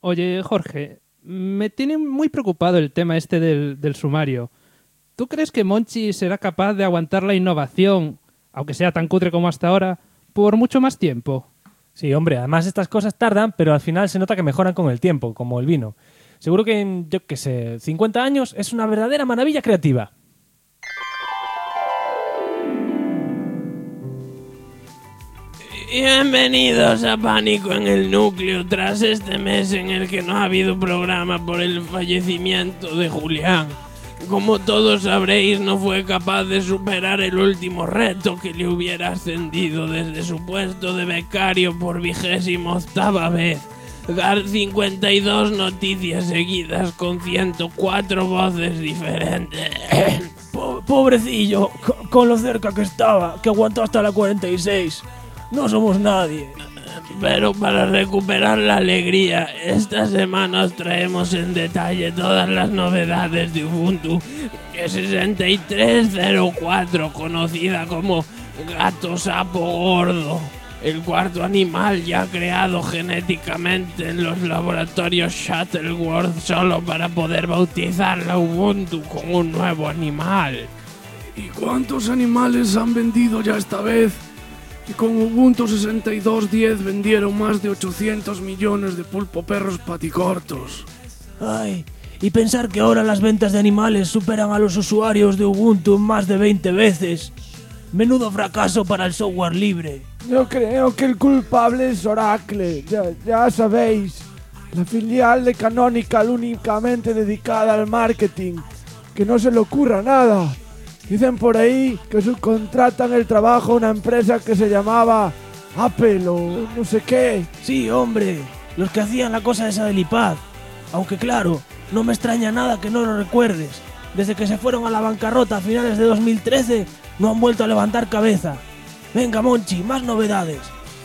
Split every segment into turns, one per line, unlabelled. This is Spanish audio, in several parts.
Oye, Jorge, me tiene muy preocupado el tema este del sumario. ¿Tú crees que Monchi será capaz de aguantar la innovación, aunque sea tan cutre como hasta ahora, por mucho más tiempo?
Sí, hombre, además estas cosas tardan, pero al final se nota que mejoran con el tiempo, como el vino. Seguro que en, 50 años es una verdadera maravilla creativa.
Bienvenidos a Pánico en el Núcleo, tras este mes en el que no ha habido programa por el fallecimiento de Julián. Como todos sabréis, no fue capaz de superar el último reto que le hubiera ascendido desde su puesto de becario por 28ª vez. Dar 52 noticias seguidas con 104 voces diferentes.
Pobrecillo, con lo cerca que estaba, que aguantó hasta la 46. No somos nadie.
Pero para recuperar la alegría, esta semana os traemos en detalle todas las novedades de Ubuntu 6304, conocida como gato sapo gordo, el cuarto animal ya creado genéticamente en los laboratorios Shuttleworth solo para poder bautizar la Ubuntu con un nuevo animal.
¿Y cuántos animales han vendido ya esta vez? Y con Ubuntu 62.10 vendieron más de 800 millones de pulpo perros paticortos.
Ay, y pensar que ahora las ventas de animales superan a los usuarios de Ubuntu más de 20 veces. Menudo fracaso para el software libre.
Yo creo que el culpable es Oracle, ya sabéis. La filial de Canonical únicamente dedicada al marketing. Que no se le ocurra nada. Dicen por ahí que subcontratan el trabajo a una empresa que se llamaba Apple o no sé qué.
Sí, hombre, los que hacían la cosa esa del iPad. Aunque claro, no me extraña nada que no lo recuerdes. Desde que se fueron a la bancarrota a finales de 2013, no han vuelto a levantar cabeza. Venga, Monchi, más novedades.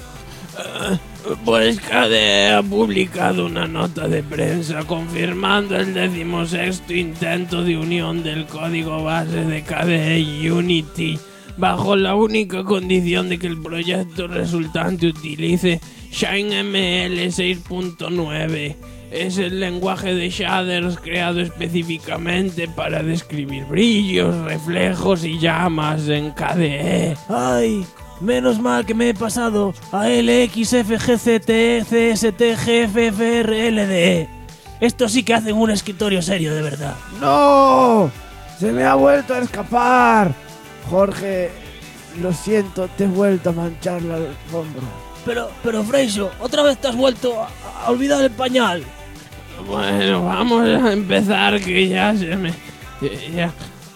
Pues KDE ha publicado una nota de prensa confirmando el 16º intento de unión del código base de KDE Unity, bajo la única condición de que el proyecto resultante utilice ShineML 6.9. Es el lenguaje de shaders creado específicamente para describir brillos, reflejos y llamas en KDE.
¡Ay! Menos mal que me he pasado a LXFGCTCSTGFFRLDE. Esto sí que hacen un escritorio serio, de verdad.
¡No! ¡Se me ha vuelto a escapar! Jorge, lo siento, te he vuelto a manchar la alfombra.
Pero Freixo, otra vez te has vuelto a olvidar el pañal.
Bueno, vamos a empezar, que ya se me... ya.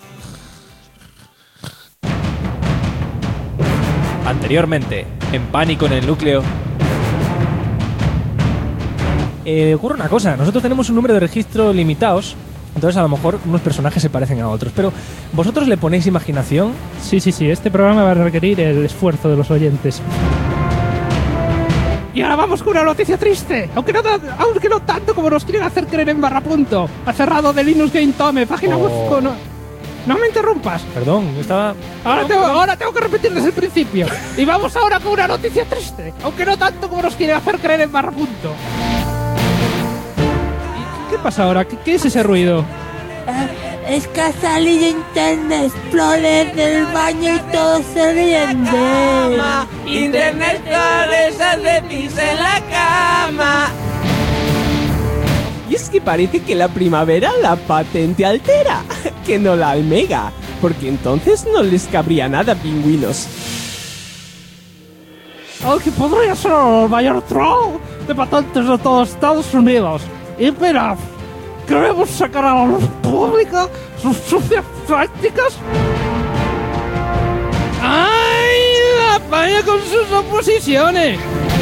Anteriormente, en Pánico en el Núcleo. Ocurre una cosa, nosotros tenemos un número de registro limitados, entonces a lo mejor unos personajes se parecen a otros, pero ¿vosotros le ponéis imaginación?
Sí, este programa va a requerir el esfuerzo de los oyentes. Y ahora vamos con una noticia triste, aunque no tanto como nos quieren hacer creer en Barrapunto. Ha cerrado de Linux Game Tome, página web con... No me interrumpas.
Perdón, estaba...
Ahora tengo que repetir desde el principio. Y vamos ahora con una noticia triste, aunque no tanto como nos quieren hacer creer en Barrapunto. ¿Qué pasa ahora? ¿Qué es ese ruido?
Es que ha salido Internet Explorer del baño y todo se riende.
Internet Explorer hace pis en la cama.
Y es que parece que la primavera la patente altera, que no la almega, porque entonces no les cabría nada, pingüinos.
Aunque podría ser el mayor troll de patentes de todos Estados Unidos. Y mirad, queremos sacar a la luz pública sus sucias prácticas. ¡Ay! La paña con sus oposiciones.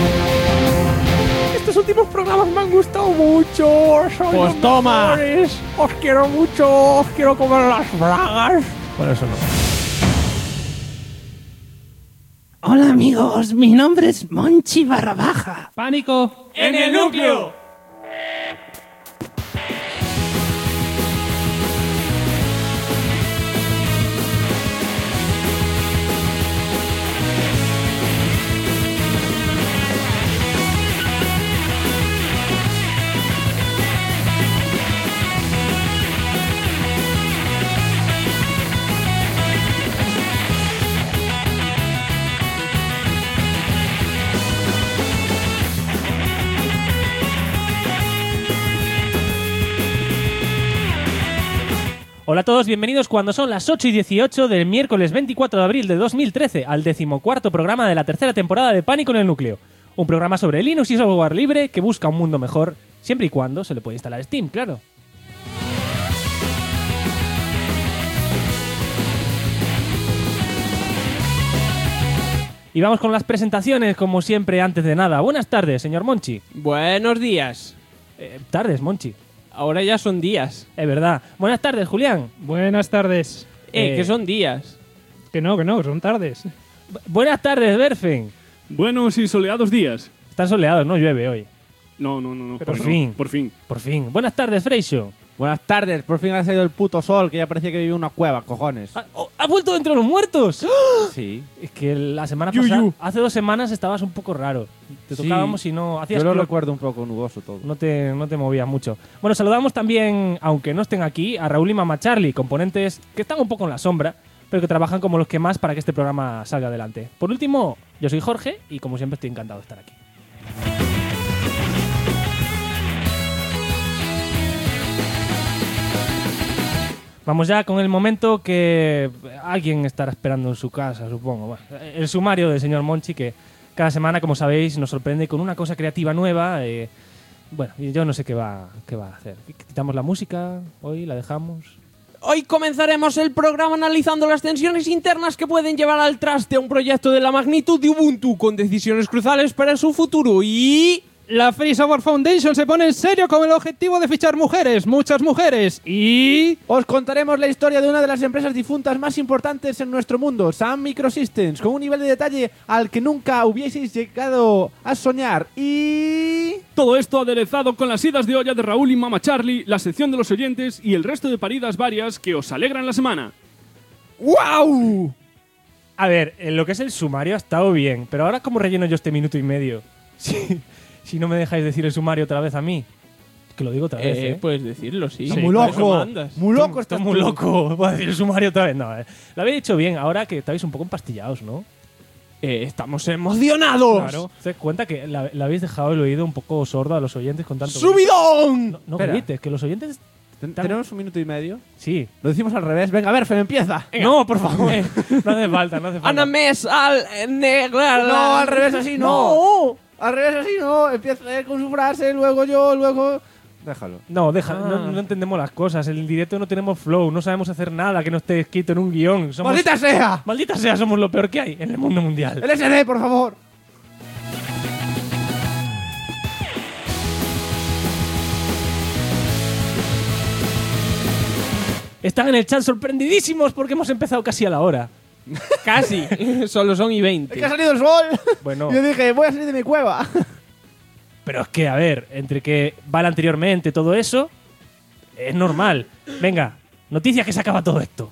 Estos últimos programas me han gustado mucho.
Pues toma.
Os quiero mucho, os quiero comer las bragas.
Bueno, eso no.
Hola amigos, mi nombre es Monchi Barrabaja. ¡Pánico!
¡En el núcleo!
Hola a todos, bienvenidos cuando son las 8:18 del miércoles 24 de abril de 2013 al 14º programa de la tercera temporada de Pánico en el Núcleo. Un programa sobre Linux y software libre que busca un mundo mejor, siempre y cuando se le puede instalar Steam, claro. Y vamos con las presentaciones, como siempre, antes de nada. Buenas tardes, señor Monchi.
Buenos días.
Tardes, Monchi.
Ahora ya son días.
Es verdad. Buenas tardes, Julián.
Buenas tardes.
Que son días.
Que no, son tardes.
Buenas tardes, Berfen.
Buenos y soleados días.
Están soleados, no llueve hoy.
No.
Por fin.
Por fin.
Buenas tardes, Freixo.
Buenas tardes, por fin ha salido el puto sol, que ya parecía que vivía en una cueva, cojones.
¿Ha vuelto dentro de los muertos?
Sí.
Es que la semana pasada, hace 2 semanas estabas un poco raro. Te tocábamos y no hacías...
Yo lo recuerdo un poco nuboso todo.
No te movías mucho. Bueno, saludamos también, aunque no estén aquí, a Raúl y Mama Charlie, componentes que están un poco en la sombra, pero que trabajan como los que más para que este programa salga adelante. Por último, yo soy Jorge y como siempre estoy encantado de estar aquí. Vamos ya con el momento que alguien estará esperando en su casa, supongo. Bueno, el sumario del señor Monchi, que cada semana, como sabéis, nos sorprende con una cosa creativa nueva. Bueno, yo no sé qué va a hacer. ¿Quitamos la música hoy? ¿La dejamos?
Hoy comenzaremos el programa analizando las tensiones internas que pueden llevar al traste a un proyecto de la magnitud de Ubuntu, con decisiones cruciales para su futuro y...
La Free Software Foundation se pone en serio con el objetivo de fichar mujeres, muchas mujeres, y...
Os contaremos la historia de una de las empresas difuntas más importantes en nuestro mundo, Sun Microsystems, con un nivel de detalle al que nunca hubieseis llegado a soñar, y...
Todo esto aderezado con las idas de olla de Raúl y Mama Charlie, la sección de los oyentes y el resto de paridas varias que os alegran la semana.
¡Wow!
A ver, en lo que es el sumario ha estado bien, pero ahora ¿cómo relleno yo este minuto y medio? Sí. Si no me dejáis decir el sumario otra vez a mí. Que lo digo otra vez, ¿eh?
Puedes decirlo, sí.
Muy loco. Muy loco
estás muy loco. Voy a decir el sumario otra vez. No, lo habéis dicho bien. Ahora que estáis un poco empastillados, ¿no?
Estamos emocionados.
Claro. ¿Te das cuenta que le habéis dejado el oído un poco sordo a los oyentes con tanto...
¡Subidón!
No grites, que los oyentes...
¿Tenemos un minuto y medio?
Sí.
Lo decimos al revés. Venga, a ver, Fem, empieza.
No, por favor. No hace falta.
Ana mes al negro.
No, al revés así no. Al revés así no. Empieza con su frase, luego yo, luego... Déjalo.
No, no entendemos las cosas. En el directo no tenemos flow. No sabemos hacer nada que no esté escrito en un guión.
¡Maldita sea!
¡Maldita sea! Somos lo peor que hay en el mundo mundial.
¡El SD, por favor!
Están en el chat sorprendidísimos porque hemos empezado casi a la hora.
Casi. Solo son y 20.
Es que ha salido el sol.
Bueno.
Yo dije, voy a salir de mi cueva.
Pero es que, a ver, entre que vale anteriormente todo eso, es normal. Venga, noticias que se acaba todo esto.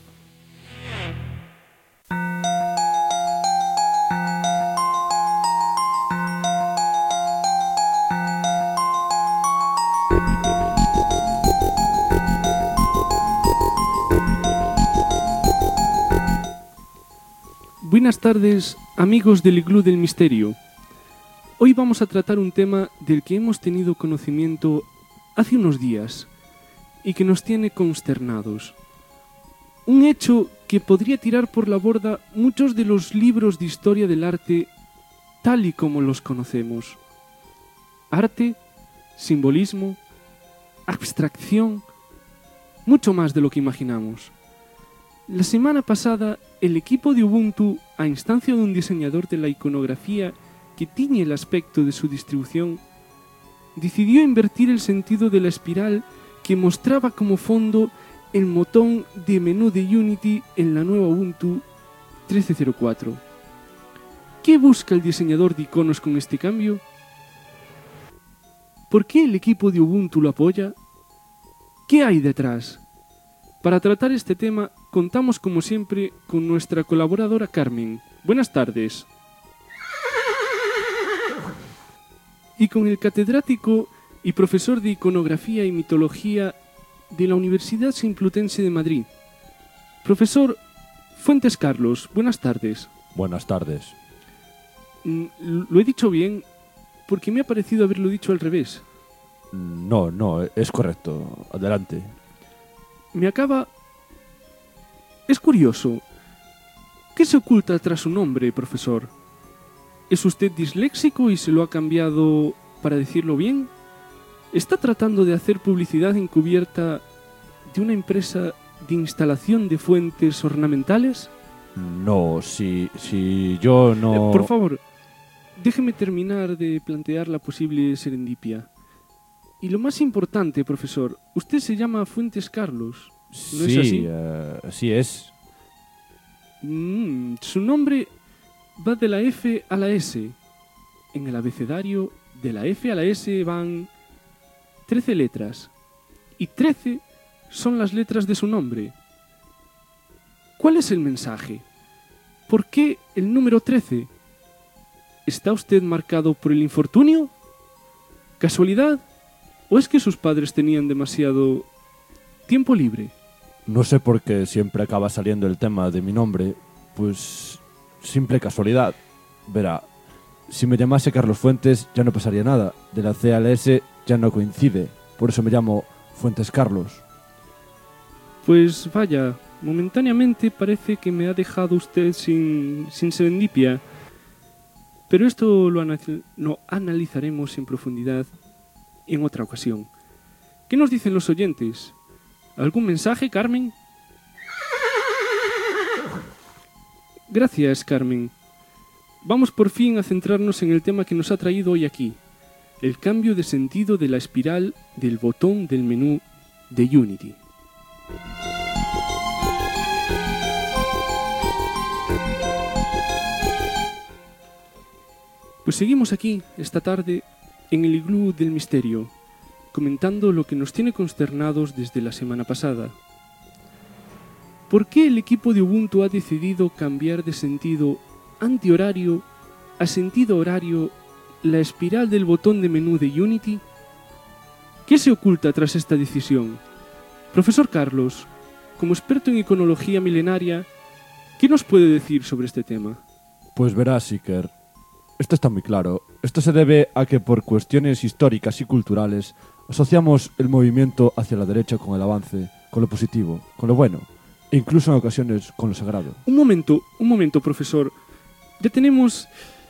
Buenas tardes, amigos del Iglú del Misterio. Hoy vamos a tratar un tema del que hemos tenido conocimiento hace unos días y que nos tiene consternados. Un hecho que podría tirar por la borda muchos de los libros de historia del arte tal y como los conocemos. Arte, simbolismo, abstracción, mucho más de lo que imaginamos. La semana pasada, el equipo de Ubuntu, a instancia de un diseñador de la iconografía que tiñe el aspecto de su distribución, decidió invertir el sentido de la espiral que mostraba como fondo el botón de menú de Unity en la nueva Ubuntu 13.04. ¿Qué busca el diseñador de iconos con este cambio? ¿Por qué el equipo de Ubuntu lo apoya? ¿Qué hay detrás? Para tratar este tema, contamos como siempre con nuestra colaboradora Carmen. Buenas tardes. Y con el catedrático y profesor de iconografía y mitología de la Universidad Complutense de Madrid. Profesor Fuentes Carlos, buenas tardes.
Buenas tardes.
¿Lo he dicho bien? Porque me ha parecido haberlo dicho al revés.
No, es correcto. Adelante.
Me acaba Es curioso. ¿Qué se oculta tras su nombre, profesor? ¿Es usted disléxico y se lo ha cambiado para decirlo bien? ¿Está tratando de hacer publicidad encubierta de una empresa de instalación de fuentes ornamentales?
No, si yo no...
Por favor, déjeme terminar de plantear la posible serendipia. Y lo más importante, profesor, usted se llama Fuentes Carlos, ¿no es así?
Así es.
Su nombre va de la F a la S. En el abecedario, de la F a la S van 13 letras. Y 13 son las letras de su nombre. ¿Cuál es el mensaje? ¿Por qué el número 13? ¿Está usted marcado por el infortunio? ¿Casualidad? ¿O es que sus padres tenían demasiado tiempo libre?
No sé por qué siempre acaba saliendo el tema de mi nombre. Pues simple casualidad. Verá, si me llamase Carlos Fuentes ya no pasaría nada. De la C a la S ya no coincide. Por eso me llamo Fuentes Carlos.
Pues vaya, momentáneamente parece que me ha dejado usted sin serendipia. Pero esto lo analizaremos en profundidad en otra ocasión. ¿Qué nos dicen los oyentes? ¿Algún mensaje, Carmen? Gracias, Carmen. Vamos por fin a centrarnos en el tema que nos ha traído hoy aquí. El cambio de sentido de la espiral del botón del menú de Unity. Pues seguimos aquí, esta tarde, en el iglú del misterio, comentando lo que nos tiene consternados desde la semana pasada. ¿Por qué el equipo de Ubuntu ha decidido cambiar de sentido antihorario a sentido horario la espiral del botón de menú de Unity? ¿Qué se oculta tras esta decisión? Profesor Carlos, como experto en iconología milenaria, ¿qué nos puede decir sobre este tema?
Pues verás, Iker, esto está muy claro. Esto se debe a que por cuestiones históricas y culturales asociamos el movimiento hacia la derecha con el avance, con lo positivo, con lo bueno, e incluso en ocasiones con lo sagrado.
Un momento, profesor. Ya tenemos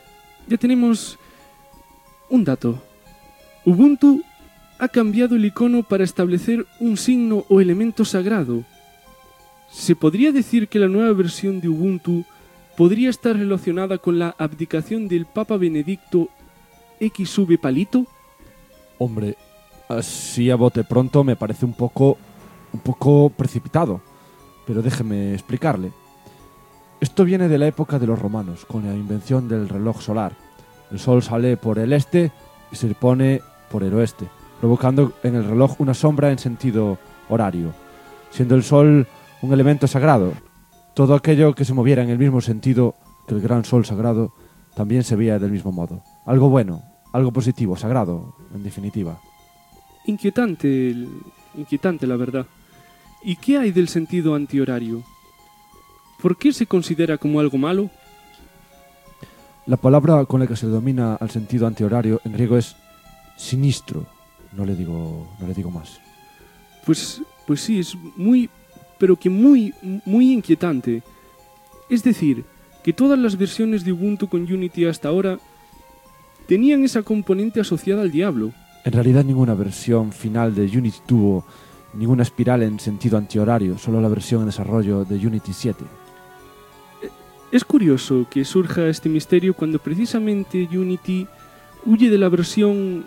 un dato. Ubuntu ha cambiado el icono para establecer un signo o elemento sagrado. ¿Se podría decir que la nueva versión de Ubuntu podría estar relacionada con la abdicación del Papa Benedicto XV Palito?
Hombre, así a bote pronto me parece un poco precipitado, pero déjeme explicarle. Esto viene de la época de los romanos, con la invención del reloj solar. El sol sale por el este y se pone por el oeste, provocando en el reloj una sombra en sentido horario, siendo el sol un elemento sagrado. Todo aquello que se moviera en el mismo sentido que el gran sol sagrado también se veía del mismo modo. Algo bueno, algo positivo, sagrado, en definitiva.
Inquietante, la verdad. ¿Y qué hay del sentido antihorario? ¿Por qué se considera como algo malo?
La palabra con la que se denomina al sentido antihorario en griego es sinistro. No le digo más.
Pues sí, es muy inquietante. Es decir, que todas las versiones de Ubuntu con Unity hasta ahora tenían esa componente asociada al diablo.
En realidad ninguna versión final de Unity tuvo ninguna espiral en sentido antihorario, solo la versión en desarrollo de Unity 7.
Es curioso que surja este misterio cuando precisamente Unity huye de la versión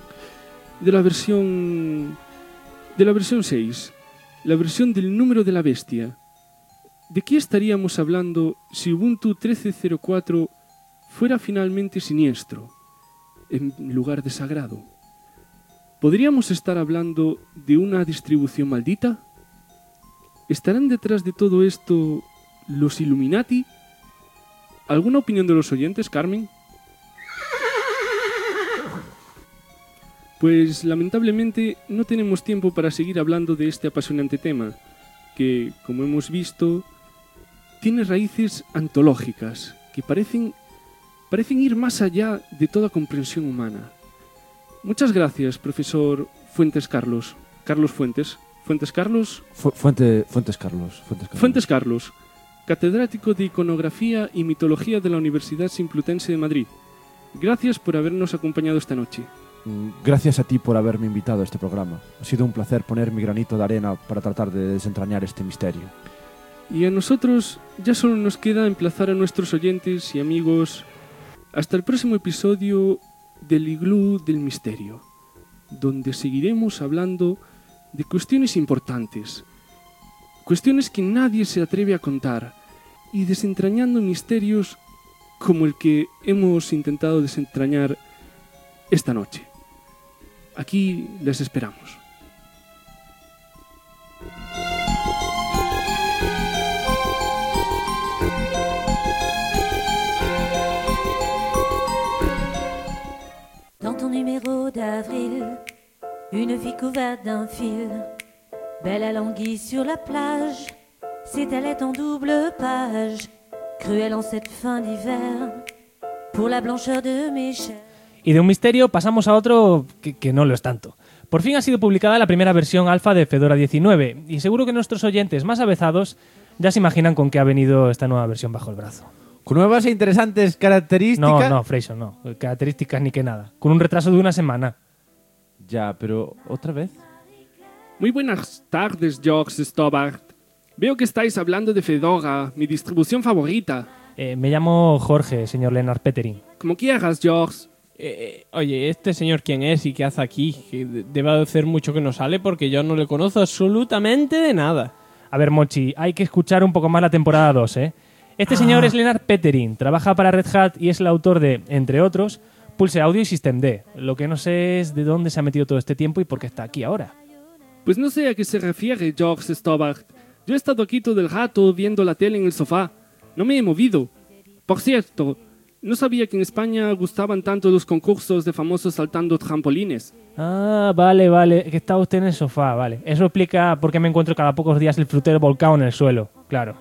6, la versión del número de la bestia. ¿De qué estaríamos hablando si Ubuntu 13.04 fuera finalmente siniestro, en lugar de sagrado? ¿Podríamos estar hablando de una distribución maldita? ¿Estarán detrás de todo esto los Illuminati? ¿Alguna opinión de los oyentes, Carmen? Pues lamentablemente no tenemos tiempo para seguir hablando de este apasionante tema, que, como hemos visto, tiene raíces antológicas, que parecen ir más allá de toda comprensión humana. Muchas gracias, profesor Fuentes Carlos. Carlos Fuentes. ¿Fuentes Carlos?
Fuentes Carlos.
Fuentes Carlos. catedrático de Iconografía y Mitología de la Universidad Complutense de Madrid. Gracias por habernos acompañado esta noche.
Gracias a ti por haberme invitado a este programa. Ha sido un placer poner mi granito de arena para tratar de desentrañar este misterio.
Y a nosotros ya solo nos queda emplazar a nuestros oyentes y amigos hasta el próximo episodio del Iglú del Misterio, donde seguiremos hablando de cuestiones importantes, cuestiones que nadie se atreve a contar y desentrañando misterios como el que hemos intentado desentrañar esta noche. Aquí les esperamos.
Dans ton numéro d'avril, une fille couverte d'un fil, belle à l'anguille sur la plage, s'étalait en double page, cruelle en cette fin d'hiver, pour la blancheur de mes chairs.
Y de un misterio pasamos a otro que no lo es tanto. Por fin ha sido publicada la primera versión alfa de Fedora 19, y seguro que nuestros oyentes más avezados ya se imaginan con qué ha venido esta nueva versión bajo el brazo.
Con nuevas e interesantes características.
No, Freyson, no. Características ni que nada. Con un retraso de una semana.
Ya, pero ¿otra vez?
Muy buenas tardes, George Stobart. Veo que estáis hablando de Fedora, mi distribución favorita.
Me llamo Jorge, señor Lennart Petering.
Como quieras, George.
Oye, ¿este señor quién es y qué hace aquí? Que debe hacer mucho que no sale porque yo no le conozco absolutamente de nada.
A ver, Monchi, hay que escuchar un poco más la temporada 2, ¿eh? Este señor es Lennart Petering, trabaja para Red Hat y es el autor de, entre otros, Pulse Audio y System D. Lo que no sé es de dónde se ha metido todo este tiempo y por qué está aquí ahora.
Pues no sé a qué se refiere, George Stobart. Yo he estado aquí todo el rato viendo la tele en el sofá. No me he movido. Por cierto, no sabía que en España gustaban tanto los concursos de famosos saltando trampolines.
Ah, vale, que está usted en el sofá, vale. Eso explica por qué me encuentro cada pocos días el frutero volcado en el suelo, claro.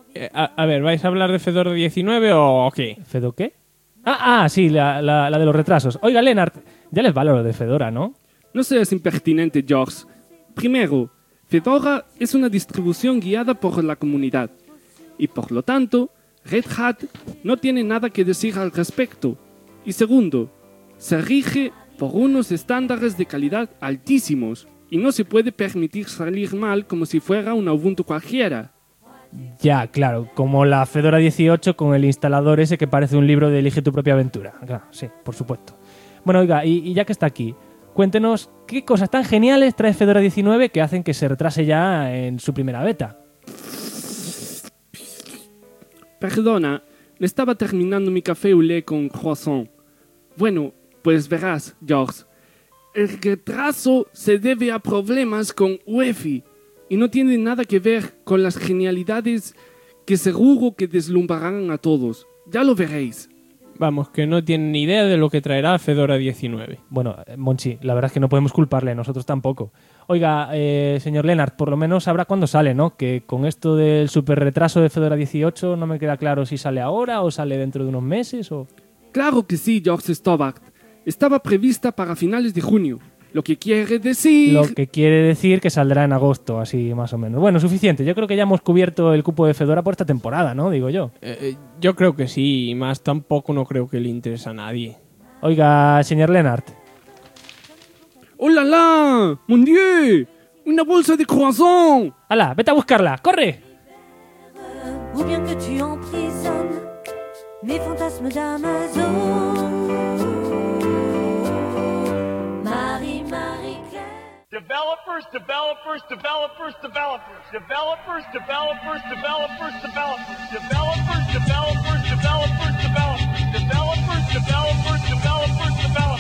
A ver, ¿vais a hablar de Fedora 19 o qué?
¿Fedo qué? Sí, la de los retrasos. Oiga, Lennart, ya les vale lo de Fedora, ¿no?
No seas impertinente, George. Primero, Fedora es una distribución guiada por la comunidad. Y por lo tanto, Red Hat no tiene nada que decir al respecto. Y segundo, se rige por unos estándares de calidad altísimos. Y no se puede permitir salir mal como si fuera una Ubuntu cualquiera.
Ya, claro, como la Fedora 18 con el instalador ese que parece un libro de Elige tu propia aventura. Claro, sí, por supuesto. Bueno, oiga, y ya que está aquí, cuéntenos qué cosas tan geniales trae Fedora 19 que hacen que se retrase ya en su primera beta.
Perdona, me estaba terminando mi café au lait con croissant. Bueno, pues verás, George, el retraso se debe a problemas con UEFI. Y no tiene nada que ver con las genialidades que seguro que deslumbrarán a todos. Ya lo veréis.
Vamos, que no tienen ni idea de lo que traerá Fedora 19.
Bueno, Monchi, la verdad es que no podemos culparle, nosotros tampoco. Oiga, señor Lennart, por lo menos sabrá cuándo sale, ¿no? Que con esto del super retraso de Fedora 18 no me queda claro si sale ahora o sale dentro de unos meses o...
Claro que sí, George Stobart. Estaba prevista para finales de junio. Lo que quiere decir que
saldrá en agosto, así más o menos. Bueno, suficiente. Yo creo que ya hemos cubierto el cupo de Fedora por esta temporada, ¿no? Digo yo.
Yo creo que sí, y más tampoco no creo que le interese a nadie.
Oiga, señor Lennart.
¡Oh la la! ¡Mon Dieu! ¡Una bolsa de croissant!
¡Hala! ¡Vete a buscarla! ¡Corre!
Ou bien que tu emprisonnes mes fantasmes d'Amazon.
Developers, developers, developers, developers, developers, developers, developers, developers, developers, developers, developers, developers, developers, developers, developers,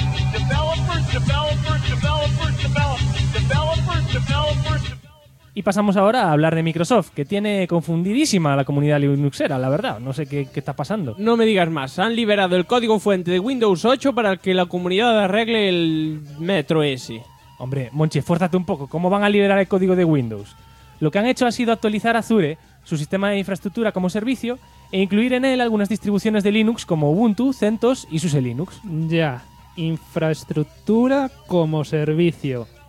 developers, developers.
Y pasamos ahora a hablar de Microsoft, que tiene confundidísima a la comunidad linuxera, la verdad. No sé qué está pasando.
No me digas más. Han liberado el código fuente de Windows 8 para que la comunidad arregle el Metro S.
Hombre, Monchi, esfuérzate un poco. ¿Cómo van a liberar el código de Windows? Lo que han hecho ha sido actualizar Azure, su sistema de infraestructura como servicio, e incluir en él algunas distribuciones de Linux como Ubuntu, CentOS y SUSE Linux.
Ya, infraestructura como servicio.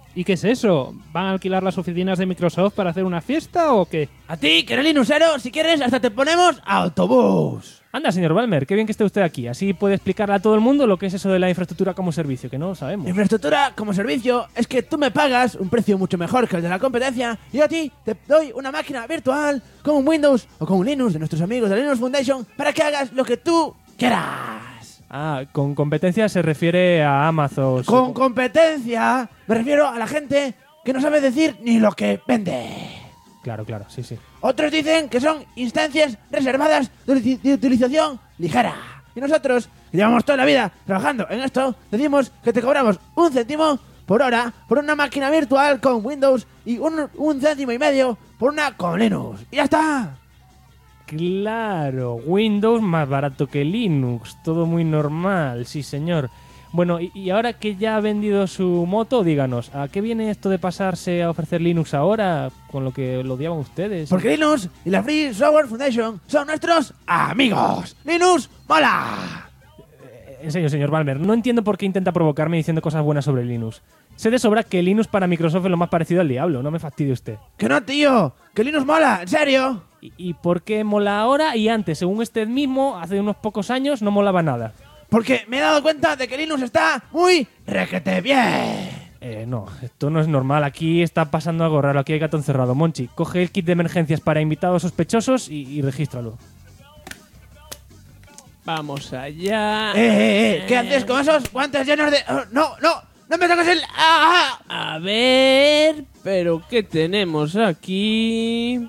¿Y qué es eso? ¿Van a alquilar las oficinas de Microsoft para hacer una fiesta o qué?
A ti, que eres linuxero, si quieres, hasta te ponemos autobús.
Anda, señor Balmer, qué bien que esté usted aquí. Así puede explicarle a todo el mundo lo que es eso de la infraestructura como servicio, que no lo sabemos.
Infraestructura como servicio es que tú me pagas un precio mucho mejor que el de la competencia y yo a ti te doy una máquina virtual con un Windows o con un Linux de nuestros amigos de Linux Foundation para que hagas lo que tú quieras.
Ah, con competencia se refiere a Amazon.
Con competencia me refiero a la gente que no sabe decir ni lo que vende.
Claro, sí.
Otros dicen que son instancias reservadas de utilización ligera. Y nosotros, que llevamos toda la vida trabajando en esto, decimos que te cobramos 1 céntimo por hora por una máquina virtual con Windows y 1,5 céntimos por una con Linux. ¡Y ya está!
Claro, Windows más barato que Linux, todo muy normal, sí señor. Bueno, y ahora que ya ha vendido su moto, díganos, ¿a qué viene esto de pasarse a ofrecer Linux ahora, con lo que lo odiaban ustedes?
Porque Linux y la Free Software Foundation son nuestros amigos. ¡Linux mola!
En serio, señor Balmer, no entiendo por qué intenta provocarme diciendo cosas buenas sobre Linux. Sé de sobra que Linux para Microsoft es lo más parecido al diablo, no me fastidie usted.
¡Que no, tío! ¡Que Linux mola! ¿En serio?
¿Y por qué mola ahora y antes? Según usted mismo, hace unos pocos años no molaba nada.
Porque me he dado cuenta de que Linux está muy requete bien.
No, esto no es normal. Aquí está pasando algo raro. Aquí hay gato encerrado. Monchi, coge el kit de emergencias para invitados sospechosos y regístralo.
Vamos allá.
¿Qué haces con esos guantes llenos de...? ¡No me toques el...! ¡Ah!
A ver... ¿Pero qué tenemos aquí?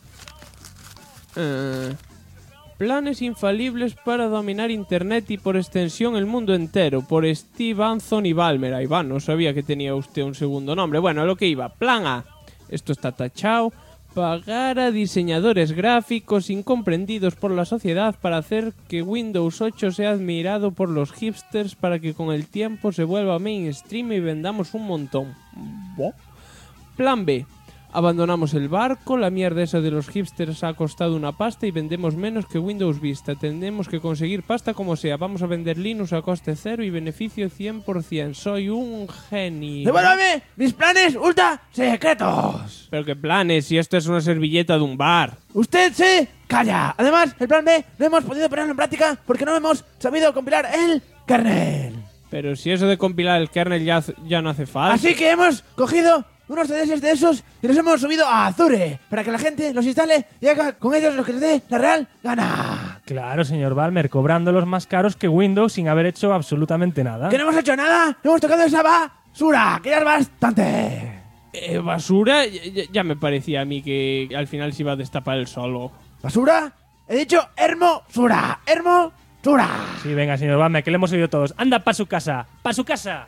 Planes infalibles para dominar Internet y por extensión el mundo entero, por Steve Anthony Balmer. Ahí va, no sabía que tenía usted un segundo nombre. Bueno, a lo que iba. Plan A. Esto está tachado. Pagar a diseñadores gráficos incomprendidos por la sociedad para hacer que Windows 8 sea admirado por los hipsters para que con el tiempo se vuelva mainstream y vendamos un montón. ¿Bo? Plan B. Abandonamos el barco, la mierda esa de los hipsters ha costado una pasta y vendemos menos que Windows Vista. Tenemos que conseguir pasta como sea. Vamos a vender Linux a coste cero y beneficio 100%. Soy un genio.
¡Devuélveme mis planes ultra secretos!
¿Pero qué planes? Si esto es una servilleta de un bar.
¡Usted se calla! Además, el plan B no hemos podido ponerlo en práctica porque no hemos sabido compilar el kernel.
Pero si eso de compilar el kernel ya no hace falta.
Así que hemos cogido unos CDs de esos y los hemos subido a Azure para que la gente los instale y haga con ellos lo que les dé la real gana.
Claro, señor Balmer, cobrándolos más caros que Windows sin haber hecho absolutamente nada.
¿Que no hemos hecho nada? ¡Hemos tocado esa basura! ¡Que ya es bastante!
¿Basura? Ya me parecía a mí que al final se iba a destapar el solo.
¿Basura? He dicho hermosura. ¡Hermosura!
Sí, venga, señor Balmer, que le hemos oído todos. ¡Anda pa' su casa! ¡Pa' su casa!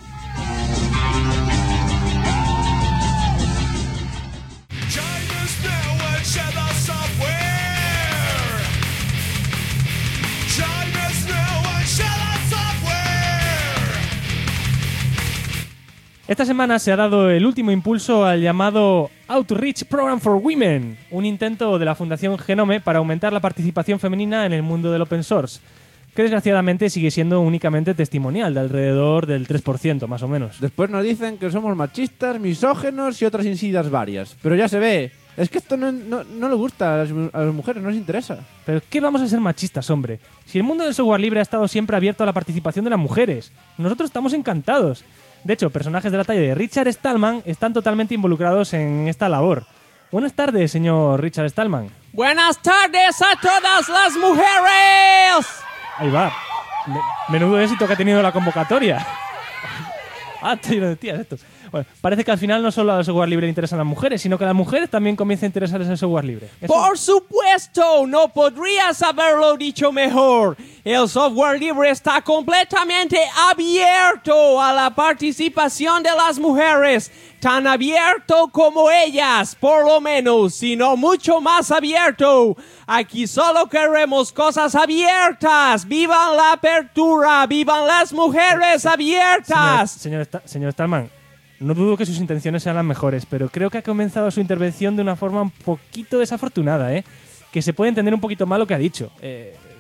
Esta semana se ha dado el último impulso al llamado Outreach Program for Women, un intento de la Fundación Genome para aumentar la participación femenina en el mundo del open source, que desgraciadamente sigue siendo únicamente testimonial, de alrededor del 3%, más o menos.
Después nos dicen que somos machistas, misógenos y otras insidias varias. Pero ya se ve, es que esto no le gusta a las mujeres, no les interesa.
¿Pero qué vamos a ser machistas, hombre? Si el mundo del software libre ha estado siempre abierto a la participación de las mujeres, nosotros estamos encantados. De hecho, personajes de la talla de Richard Stallman están totalmente involucrados en esta labor. Buenas tardes, señor Richard Stallman.
¡Buenas tardes a todas las mujeres!
Ahí va. Menudo éxito que ha tenido la convocatoria. Tío de tías esto. Bueno, parece que al final no solo al software libre le interesan las mujeres, sino que a las mujeres también comienza a interesarles el software libre. ¿Eso?
¡Por supuesto! ¡No podrías haberlo dicho mejor! El software libre está completamente abierto a la participación de las mujeres. Tan abierto como ellas, por lo menos, sino mucho más abierto. Aquí solo queremos cosas abiertas. ¡Vivan la apertura! ¡Vivan las mujeres abiertas!
Señor Stallman, no dudo que sus intenciones sean las mejores, pero creo que ha comenzado su intervención de una forma un poquito desafortunada, ¿eh? Que se puede entender un poquito mal lo que ha dicho.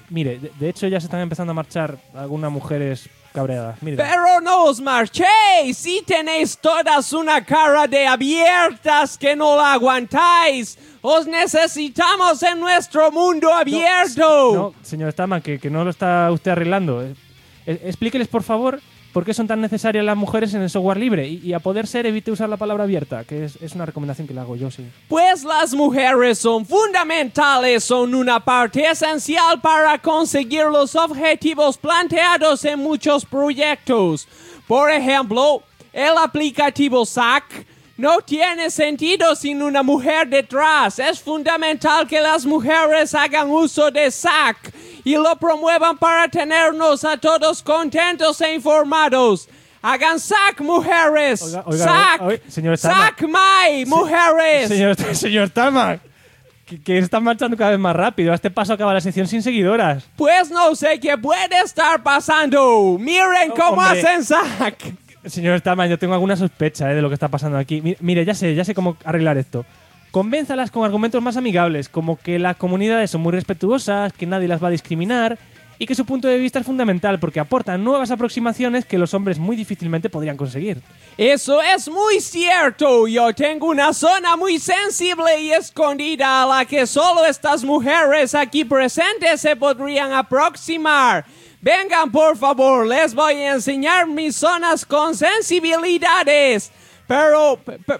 Mire, de hecho ya se están empezando a marchar algunas mujeres cabreadas. Mire.
Pero no os marchéis, si tenéis todas una cara de abiertas que no la aguantáis. Os necesitamos en nuestro mundo abierto.
No, señor Stallman, que no lo está usted arreglando. Explíqueles, por favor, por qué son tan necesarias las mujeres en el software libre. Y a poder ser, evite usar la palabra abierta, que es una recomendación que le hago yo, sí.
Pues las mujeres son fundamentales, son una parte esencial para conseguir los objetivos planteados en muchos proyectos. Por ejemplo, el aplicativo SAC no tiene sentido sin una mujer detrás. Es fundamental que las mujeres hagan uso de SAC y lo promuevan para tenernos a todos contentos e informados. Hagan SAC, mujeres. SAC.
Señor Stallman.
SAC, my, mujeres.
Señor Stallman, que están marchando cada vez más rápido. A este paso acaba la sección sin seguidoras.
Pues no sé qué puede estar pasando. Miren cómo
hombre.
hacen SAC.
Señor Stallman, yo tengo alguna sospecha de lo que está pasando aquí. Mire, ya sé cómo arreglar esto. Convénzalas con argumentos más amigables, como que las comunidades son muy respetuosas, que nadie las va a discriminar y que su punto de vista es fundamental porque aportan nuevas aproximaciones que los hombres muy difícilmente podrían conseguir.
Eso es muy cierto. Yo tengo una zona muy sensible y escondida a la que solo estas mujeres aquí presentes se podrían aproximar. Vengan, por favor, les voy a enseñar mis zonas con sensibilidades. Pero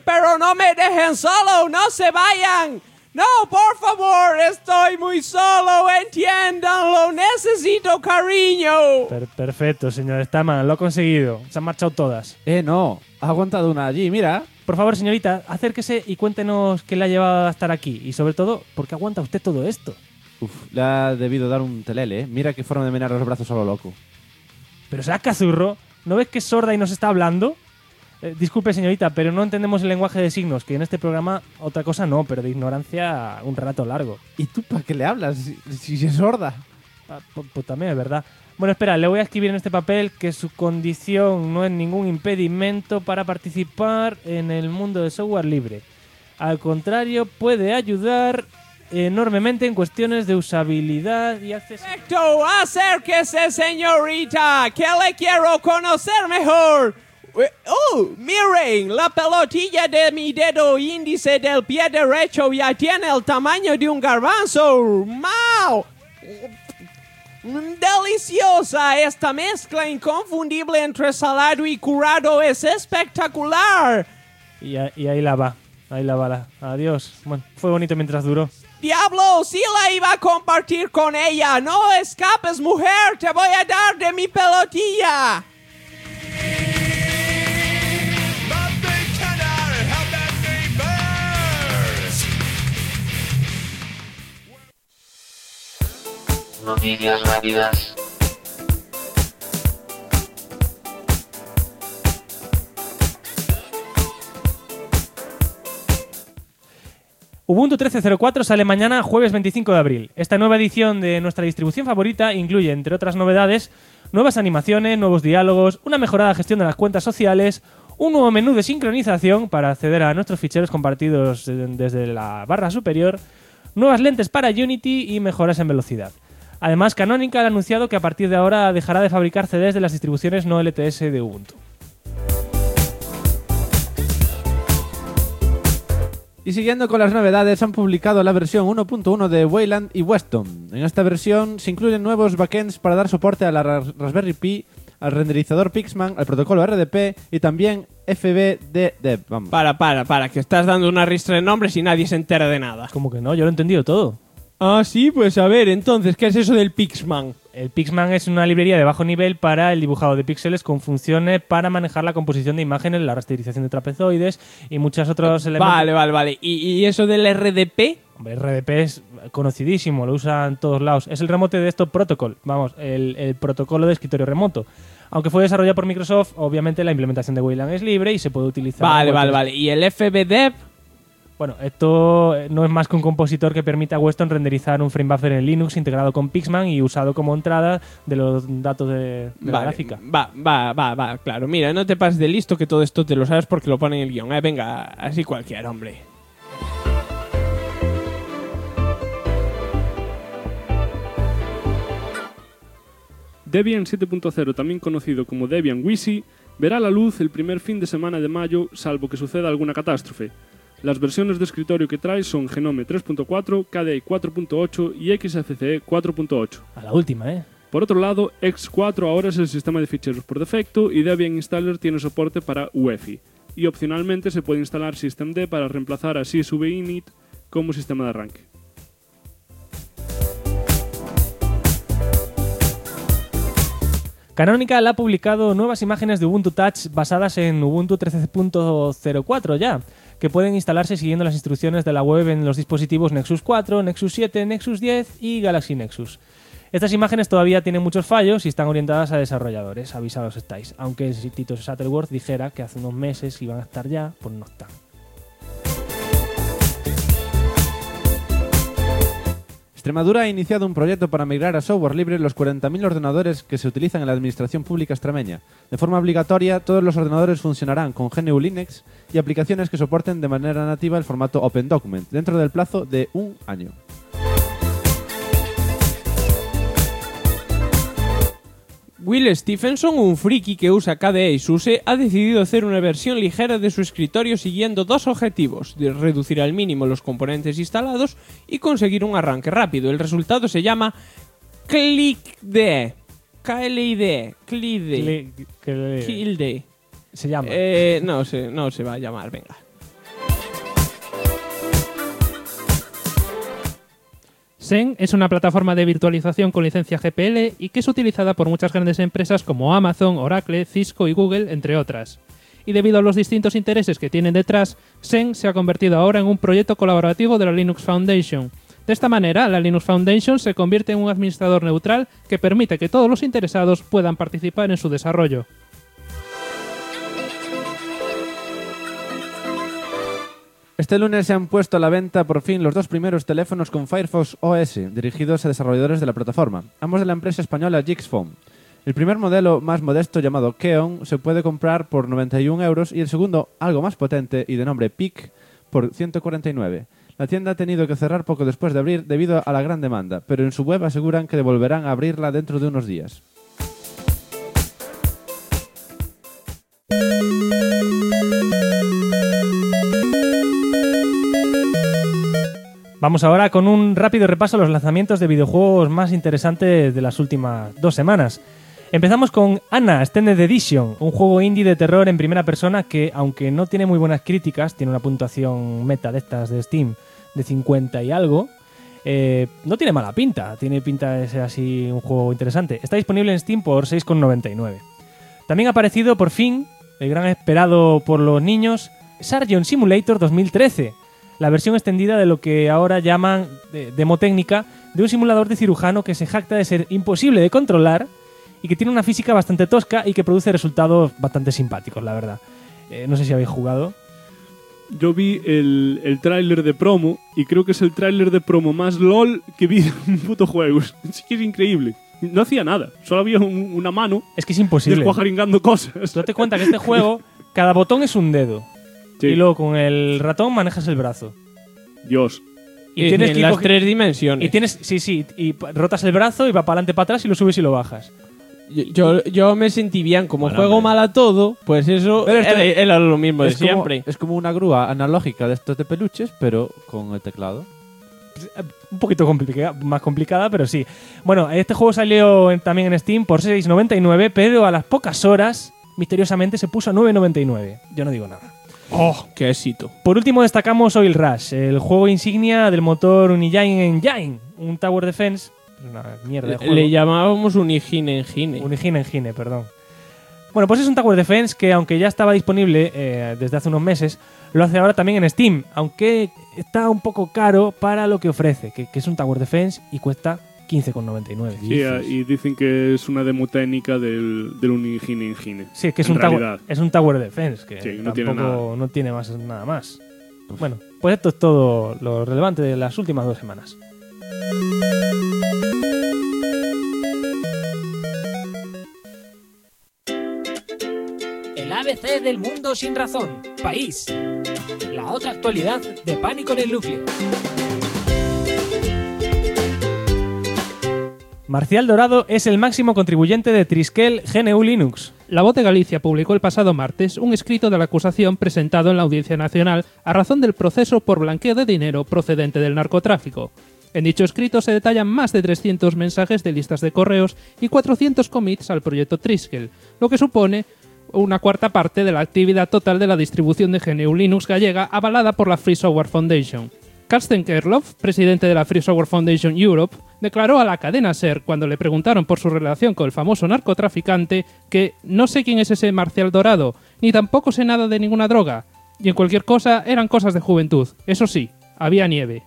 no me dejen solo, no se vayan. No, por favor, estoy muy solo, entiéndanlo, necesito cariño.
Perfecto, señor Stallman, lo ha conseguido. Se han marchado todas.
No, ha aguantado una allí, mira.
Por favor, señorita, acérquese y cuéntenos qué le ha llevado a estar aquí. Y sobre todo, ¿por qué aguanta usted todo esto?
Le ha debido dar un telele, ¿eh? Mira qué forma de menear los brazos a lo loco.
Pero será cazurro, ¿no ves que es sorda y nos está hablando? Disculpe, señorita, pero no entendemos el lenguaje de signos, que en este programa otra cosa no, pero de ignorancia un rato largo.
¿Y tú para qué le hablas si es sorda?
Pues también es verdad. Bueno, espera, le voy a escribir en este papel que su condición no es ningún impedimento para participar en el mundo del software libre. Al contrario, puede ayudar enormemente en cuestiones de usabilidad y acceso.
Perfecto, acérquese, señorita, que le quiero conocer mejor. Miren, la pelotilla de mi dedo índice del pie derecho ya tiene el tamaño de un garbanzo. ¡Mau! Deliciosa, esta mezcla inconfundible entre salado y curado es espectacular.
Y ahí la va. Adiós. Bueno, fue bonito mientras duró.
¡Diablo! ¡Sí la iba a compartir con ella! ¡No escapes, mujer! ¡Te voy a dar de mi pelotilla!
Noticias rápidas.
Ubuntu 13.04 sale mañana, jueves 25 de abril. Esta nueva edición de nuestra distribución favorita incluye, entre otras novedades, nuevas animaciones, nuevos diálogos, una mejorada gestión de las cuentas sociales, un nuevo menú de sincronización para acceder a nuestros ficheros compartidos desde la barra superior, nuevas lentes para Unity y mejoras en velocidad. Además, Canonical ha anunciado que a partir de ahora dejará de fabricar CDs de las distribuciones no LTS de Ubuntu.
Y siguiendo con las novedades, han publicado la versión 1.1 de Wayland y Weston. En esta versión se incluyen nuevos backends para dar soporte a la Raspberry Pi, al renderizador Pixman, al protocolo RDP y también FBDDev. Vamos.
Para, que estás dando una ristra de nombres y nadie se entera de nada.
¿Cómo que no? Yo lo he entendido todo.
Ah, sí, pues a ver, entonces, ¿qué es eso del Pixman?
El Pixman es una librería de bajo nivel para el dibujado de píxeles con funciones para manejar la composición de imágenes, la rasterización de trapezoides y muchos otros elementos.
Vale. ¿Y eso del RDP?
Hombre, RDP es conocidísimo, lo usan en todos lados. Es el Remote Desktop Protocol, vamos, el protocolo de escritorio remoto. Aunque fue desarrollado por Microsoft, obviamente la implementación de Wayland es libre y se puede utilizar.
Vale. ¿Y el FBDev?
Bueno, esto no es más que un compositor que permite a Weston renderizar un frame buffer en Linux integrado con Pixman y usado como entrada de los datos de la gráfica.
Va, claro. Mira, no te pases de listo que todo esto te lo sabes porque lo pone en el guión. Venga, así cualquier hombre.
Debian 7.0, también conocido como Debian Wisi, verá la luz el primer fin de semana de mayo, salvo que suceda alguna catástrofe. Las versiones de escritorio que trae son Genome 3.4, KDE 4.8 y XFCE 4.8.
A la última, ¿eh?
Por otro lado, X4 ahora es el sistema de ficheros por defecto y Debian Installer tiene soporte para UEFI. Y opcionalmente se puede instalar systemd para reemplazar a sysvinit como sistema de arranque.
Canonical ha publicado nuevas imágenes de Ubuntu Touch basadas en Ubuntu 13.04 ya, que pueden instalarse siguiendo las instrucciones de la web en los dispositivos Nexus 4, Nexus 7, Nexus 10 y Galaxy Nexus. Estas imágenes todavía tienen muchos fallos y están orientadas a desarrolladores, avisados estáis, aunque si Tito Shuttleworth dijera que hace unos meses iban a estar ya, pues no están.
Extremadura ha iniciado un proyecto para migrar a software libre los 40.000 ordenadores que se utilizan en la administración pública extremeña. De forma obligatoria, todos los ordenadores funcionarán con GNU Linux y aplicaciones que soporten de manera nativa el formato Open Document, dentro del plazo de 1 año.
Will Stephenson, un friki que usa KDE y SUSE, ha decidido hacer una versión ligera de su escritorio siguiendo dos objetivos: de reducir al mínimo los componentes instalados y conseguir un arranque rápido. El resultado se llama ClickDE. KLID. ClickDE.
Se llama.
No se va a llamar, venga.
Xen es una plataforma de virtualización con licencia GPL y que es utilizada por muchas grandes empresas como Amazon, Oracle, Cisco y Google, entre otras. Y debido a los distintos intereses que tienen detrás, Xen se ha convertido ahora en un proyecto colaborativo de la Linux Foundation. De esta manera, la Linux Foundation se convierte en un administrador neutral que permite que todos los interesados puedan participar en su desarrollo.
Este lunes se han puesto a la venta por fin los dos primeros teléfonos con Firefox OS, dirigidos a desarrolladores de la plataforma, ambos de la empresa española Gixphone. El primer modelo, más modesto, llamado Keon, se puede comprar por 91 euros y el segundo, algo más potente y de nombre Peak, por 149. La tienda ha tenido que cerrar poco después de abrir debido a la gran demanda, pero en su web aseguran que volverán a abrirla dentro de unos días.
Vamos ahora con un rápido repaso a los lanzamientos de videojuegos más interesantes de las últimas 2 semanas. Empezamos con Anna Extended Edition, un juego indie de terror en primera persona que, aunque no tiene muy buenas críticas, tiene una puntuación meta de estas de Steam de 50 y algo, no tiene mala pinta, tiene pinta de ser así un juego interesante. Está disponible en Steam por 6,99. También ha aparecido por fin, el gran esperado por los niños, Surgeon Simulator 2013. La versión extendida de lo que ahora llaman demo técnica de un simulador de cirujano que se jacta de ser imposible de controlar y que tiene una física bastante tosca y que produce resultados bastante simpáticos, la verdad. No sé si habéis jugado.
Yo vi el tráiler de promo y creo que es el tráiler de promo más LOL que vi en un puto juego. Sí que es increíble. No hacía nada, solo había una mano.
Es que es imposible.
Descuajaringando cosas.
Date cuenta que este juego, cada botón es un dedo. Sí. Y luego con el ratón manejas el brazo.
Dios.
Y tienes que las 3 dimensiones.
Y tienes, sí, y rotas el brazo y va para adelante, para atrás y lo subes y lo bajas.
Yo me sentí bien, como juego mal a todo, pues eso era lo mismo de siempre.
Es como una grúa analógica de estos de peluches, pero con el teclado.
Un poquito más complicada, pero sí. Bueno, este juego salió también en Steam por 6,99, pero a las pocas horas, misteriosamente, se puso a 9,99. Yo no digo nada.
¡Oh, qué éxito!
Por último destacamos Oil Rush, el juego insignia del motor Unigine Engine, un Tower Defense, una mierda de juego.
Le llamábamos Unigine Engine.
Unigine Engine, perdón. Bueno, pues es un Tower Defense que, aunque ya estaba disponible desde hace unos meses, lo hace ahora también en Steam, aunque está un poco caro para lo que ofrece, que es un Tower Defense y cuesta 15,99.
Sí, y dicen que es una demo técnica del Unigine Engine.
Sí, que es un Tower Defense, que
sí,
no tiene nada más. Bueno, pues esto es todo lo relevante de las últimas 2 semanas.
El ABC del mundo sin razón. País. La otra actualidad de Pánico en el Núcleo.
Marcial Dorado es el máximo contribuyente de Triskel GNU Linux.
La Voz de Galicia publicó el pasado martes un escrito de la acusación presentado en la Audiencia Nacional a razón del proceso por blanqueo de dinero procedente del narcotráfico. En dicho escrito se detallan más de 300 mensajes de listas de correos y 400 commits al proyecto Triskel, lo que supone una cuarta parte de la actividad total de la distribución de GNU Linux gallega avalada por la Free Software Foundation. Karsten Kerloff, presidente de la Free Software Foundation Europe, declaró a la cadena SER cuando le preguntaron por su relación con el famoso narcotraficante que no sé quién es ese Marcial Dorado, ni tampoco sé nada de ninguna droga, y en cualquier cosa eran cosas de juventud. Eso sí, había nieve.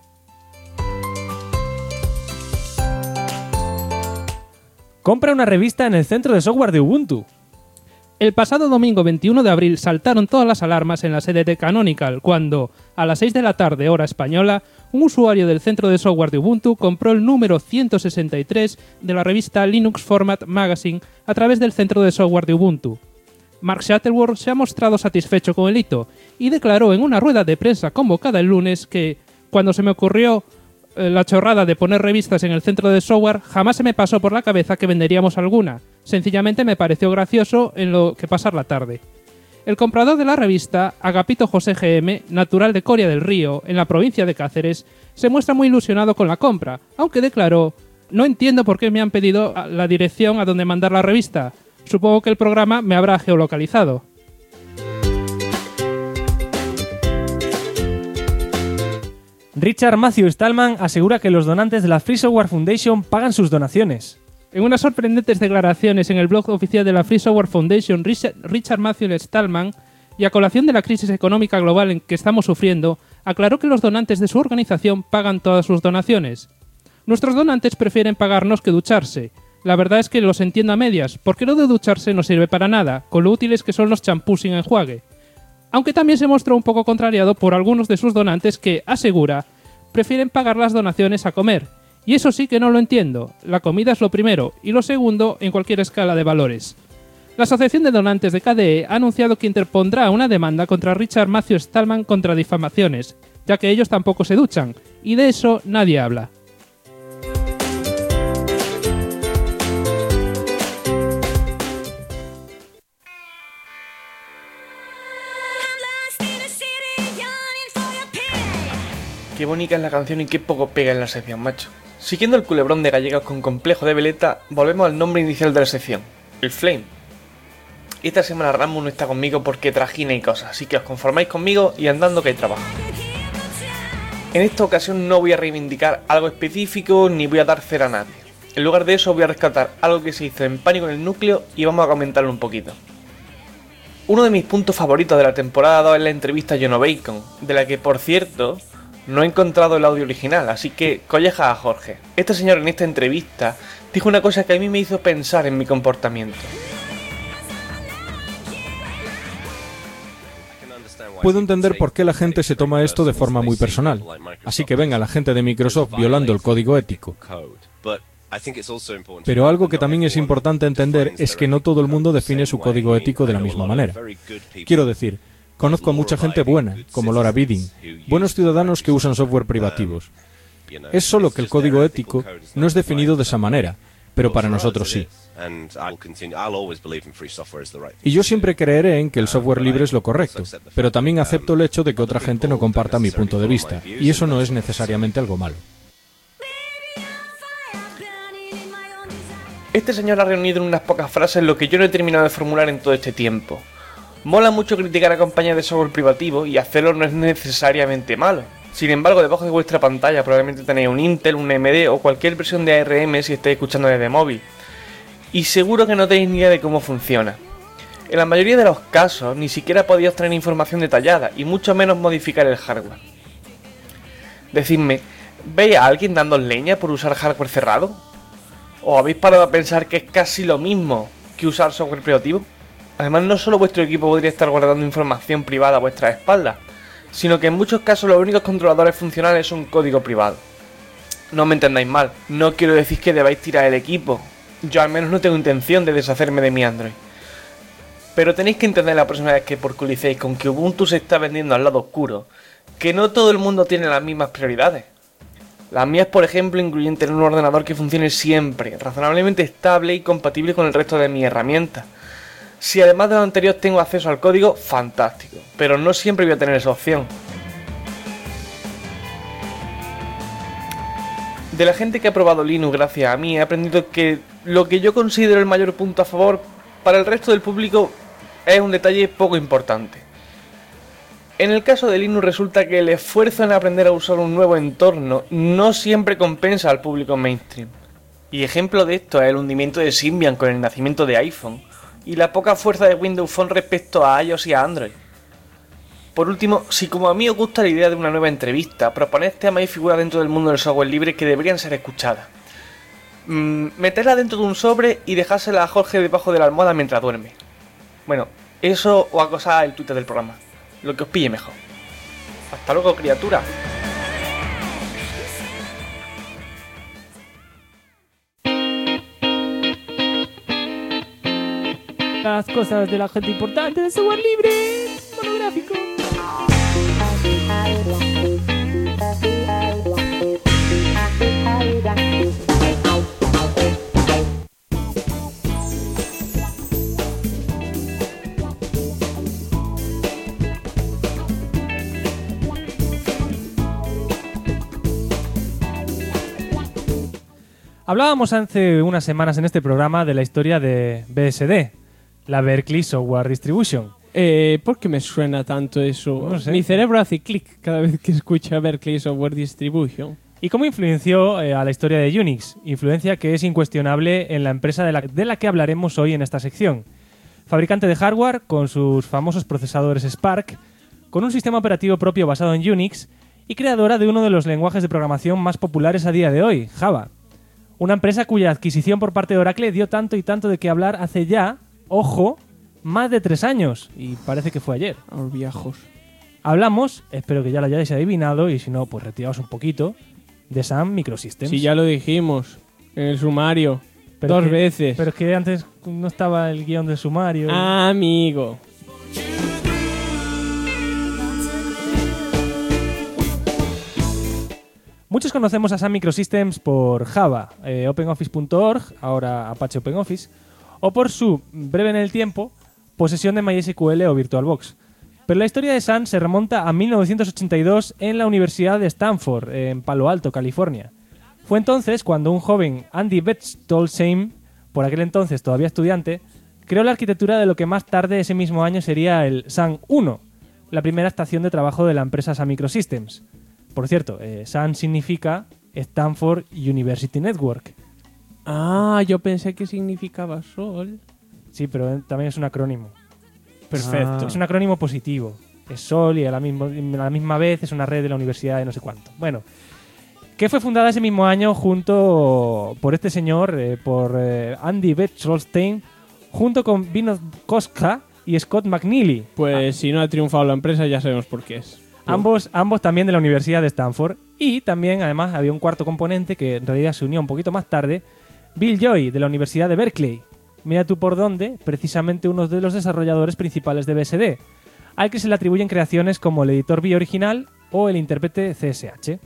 Compra una revista en el centro de software de Ubuntu.
El pasado domingo 21 de abril saltaron todas las alarmas en la sede de Canonical cuando, a las 6 de la tarde hora española, un usuario del centro de software de Ubuntu compró el número 163 de la revista Linux Format Magazine a través del centro de software de Ubuntu. Mark Shuttleworth se ha mostrado satisfecho con el hito y declaró en una rueda de prensa convocada el lunes que, cuando se me ocurrió la chorrada de poner revistas en el centro de software, jamás se me pasó por la cabeza que venderíamos alguna. Sencillamente me pareció gracioso en lo que pasar la tarde. El comprador de la revista, Agapito José GM, natural de Coria del Río, en la provincia de Cáceres, se muestra muy ilusionado con la compra, aunque declaró: no entiendo por qué me han pedido la dirección a donde mandar la revista. Supongo que el programa me habrá geolocalizado.
Richard Matthew Stallman asegura que los donantes de la Free Software Foundation pagan sus donaciones.
En unas sorprendentes declaraciones en el blog oficial de la Free Software Foundation, Richard Matthew Stallman, y a colación de la crisis económica global en que estamos sufriendo, aclaró que los donantes de su organización pagan todas sus donaciones. Nuestros donantes prefieren pagarnos que ducharse. La verdad es que los entiendo a medias, porque lo de ducharse no sirve para nada, con lo útiles que son los champús sin enjuague. Aunque también se mostró un poco contrariado por algunos de sus donantes que, asegura, prefieren pagar las donaciones a comer. Y eso sí que no lo entiendo. La comida es lo primero, y lo segundo en cualquier escala de valores. La Asociación de Donantes de KDE ha anunciado que interpondrá una demanda contra Richard Matthew Stallman contra difamaciones, ya que ellos tampoco se duchan, y de eso nadie habla.
Qué bonita es la canción y qué poco pega en la sección, macho. Siguiendo el culebrón de gallegos con complejo de veleta, volvemos al nombre inicial de la sección, el Flame. Esta semana Rambo no está conmigo porque trajina y cosas, así que os conformáis conmigo y andando que hay trabajo. En esta ocasión no voy a reivindicar algo específico ni voy a dar cera a nadie. En lugar de eso voy a rescatar algo que se hizo en Pánico en el Núcleo y vamos a comentarlo un poquito. Uno de mis puntos favoritos de la temporada 2 es la entrevista a Jono Bacon, de la que, por cierto, no he encontrado el audio original, así que colleja a Jorge. Este señor en esta entrevista dijo una cosa que a mí me hizo pensar en mi comportamiento.
Puedo entender por qué la gente se toma esto de forma muy personal. Así que venga la gente de Microsoft violando el código ético. Pero algo que también es importante entender es que no todo el mundo define su código ético de la misma manera. Quiero decir, conozco a mucha gente buena, como Laura Bidding, buenos ciudadanos que usan software privativos. Es solo que el código ético no es definido de esa manera, pero para nosotros sí. Y yo siempre creeré en que el software libre es lo correcto, pero también acepto el hecho de que otra gente no comparta mi punto de vista, y eso no es necesariamente algo malo.
Este señor ha reunido en unas pocas frases lo que yo no he terminado de formular en todo este tiempo. Mola mucho criticar a compañías de software privativo y hacerlo no es necesariamente malo. Sin embargo, debajo de vuestra pantalla probablemente tenéis un Intel, un AMD o cualquier versión de ARM si estáis escuchando desde móvil. Y seguro que no tenéis ni idea de cómo funciona. En la mayoría de los casos ni siquiera podéis obtener información detallada y mucho menos modificar el hardware. Decidme, ¿veis a alguien dando leña por usar hardware cerrado? ¿O habéis parado a pensar que es casi lo mismo que usar software privativo? Además, no solo vuestro equipo podría estar guardando información privada a vuestras espaldas, sino que en muchos casos los únicos controladores funcionales son código privado. No me entendáis mal, no quiero decir que debáis tirar el equipo. Yo al menos no tengo intención de deshacerme de mi Android. Pero tenéis que entender la próxima vez que porculicéis con que Ubuntu se está vendiendo al lado oscuro, que no todo el mundo tiene las mismas prioridades. Las mías, por ejemplo, incluyen tener un ordenador que funcione siempre, razonablemente estable y compatible con el resto de mis herramientas. Si además de lo anterior tengo acceso al código, fantástico, pero no siempre voy a tener esa opción. De la gente que ha probado Linux gracias a mí, he aprendido que lo que yo considero el mayor punto a favor para el resto del público es un detalle poco importante. En el caso de Linux resulta que el esfuerzo en aprender a usar un nuevo entorno no siempre compensa al público mainstream. Y ejemplo de esto es el hundimiento de Symbian con el nacimiento de iPhone y la poca fuerza de Windows Phone respecto a iOS y a Android. Por último, si como a mí os gusta la idea de una nueva entrevista, proponed temas y figuras dentro del mundo del software libre que deberían ser escuchadas. Meterla dentro de un sobre y dejársela a Jorge debajo de la almohada mientras duerme. Bueno, eso o acosar el Twitter del programa. Lo que os pille mejor. Hasta luego, criatura.
Las cosas de la gente importante de software libre. Monográfico. Hablábamos hace unas semanas en este programa de la historia de BSD, la Berkeley Software Distribution.
¿Por qué me suena tanto eso?
No sé.
Mi cerebro hace clic cada vez que escucha Berkeley Software Distribution.
¿Y cómo influenció a la historia de Unix? Influencia que es incuestionable en la empresa de la que hablaremos hoy en esta sección. Fabricante de hardware con sus famosos procesadores Spark, con un sistema operativo propio basado en Unix y creadora de uno de los lenguajes de programación más populares a día de hoy, Java. Una empresa cuya adquisición por parte de Oracle dio tanto y tanto de qué hablar hace ya, ojo, más de 3 años. Y parece que fue ayer.
A los viejos.
Hablamos, espero que ya lo hayáis adivinado, y si no, pues retiraos un poquito, de Sun Microsystems.
Sí, ya lo dijimos en el sumario. Dos veces.
Pero es que antes no estaba el guión del sumario.
Amigo.
Muchos conocemos a Sun Microsystems por Java, OpenOffice.org, ahora Apache OpenOffice, o por su, breve en el tiempo, posesión de MySQL o VirtualBox. Pero la historia de Sun se remonta a 1982 en la Universidad de Stanford, en Palo Alto, California. Fue entonces cuando un joven Andy Bechtolsheim, por aquel entonces todavía estudiante, creó la arquitectura de lo que más tarde ese mismo año sería el Sun 1, la primera estación de trabajo de la empresa Sun Microsystems. Por cierto, Sun significa Stanford University Network.
Ah, yo pensé que significaba sol.
Sí, pero también es un acrónimo.
Perfecto.
Es un acrónimo positivo. Es sol y a la misma vez es una red de la universidad de no sé cuánto. Bueno, que fue fundada ese mismo año junto por este señor, por Andy Bechtolsheim, junto con Vinod Koska y Scott McNeely.
Pues si no ha triunfado la empresa ya sabemos por qué es.
Ambos también de la Universidad de Stanford. Y también, además, había un cuarto componente que en realidad se unió un poquito más tarde, Bill Joy, de la Universidad de Berkeley. Mira tú por dónde, precisamente uno de los desarrolladores principales de BSD, al que se le atribuyen creaciones como el editor VI original o el intérprete CSH.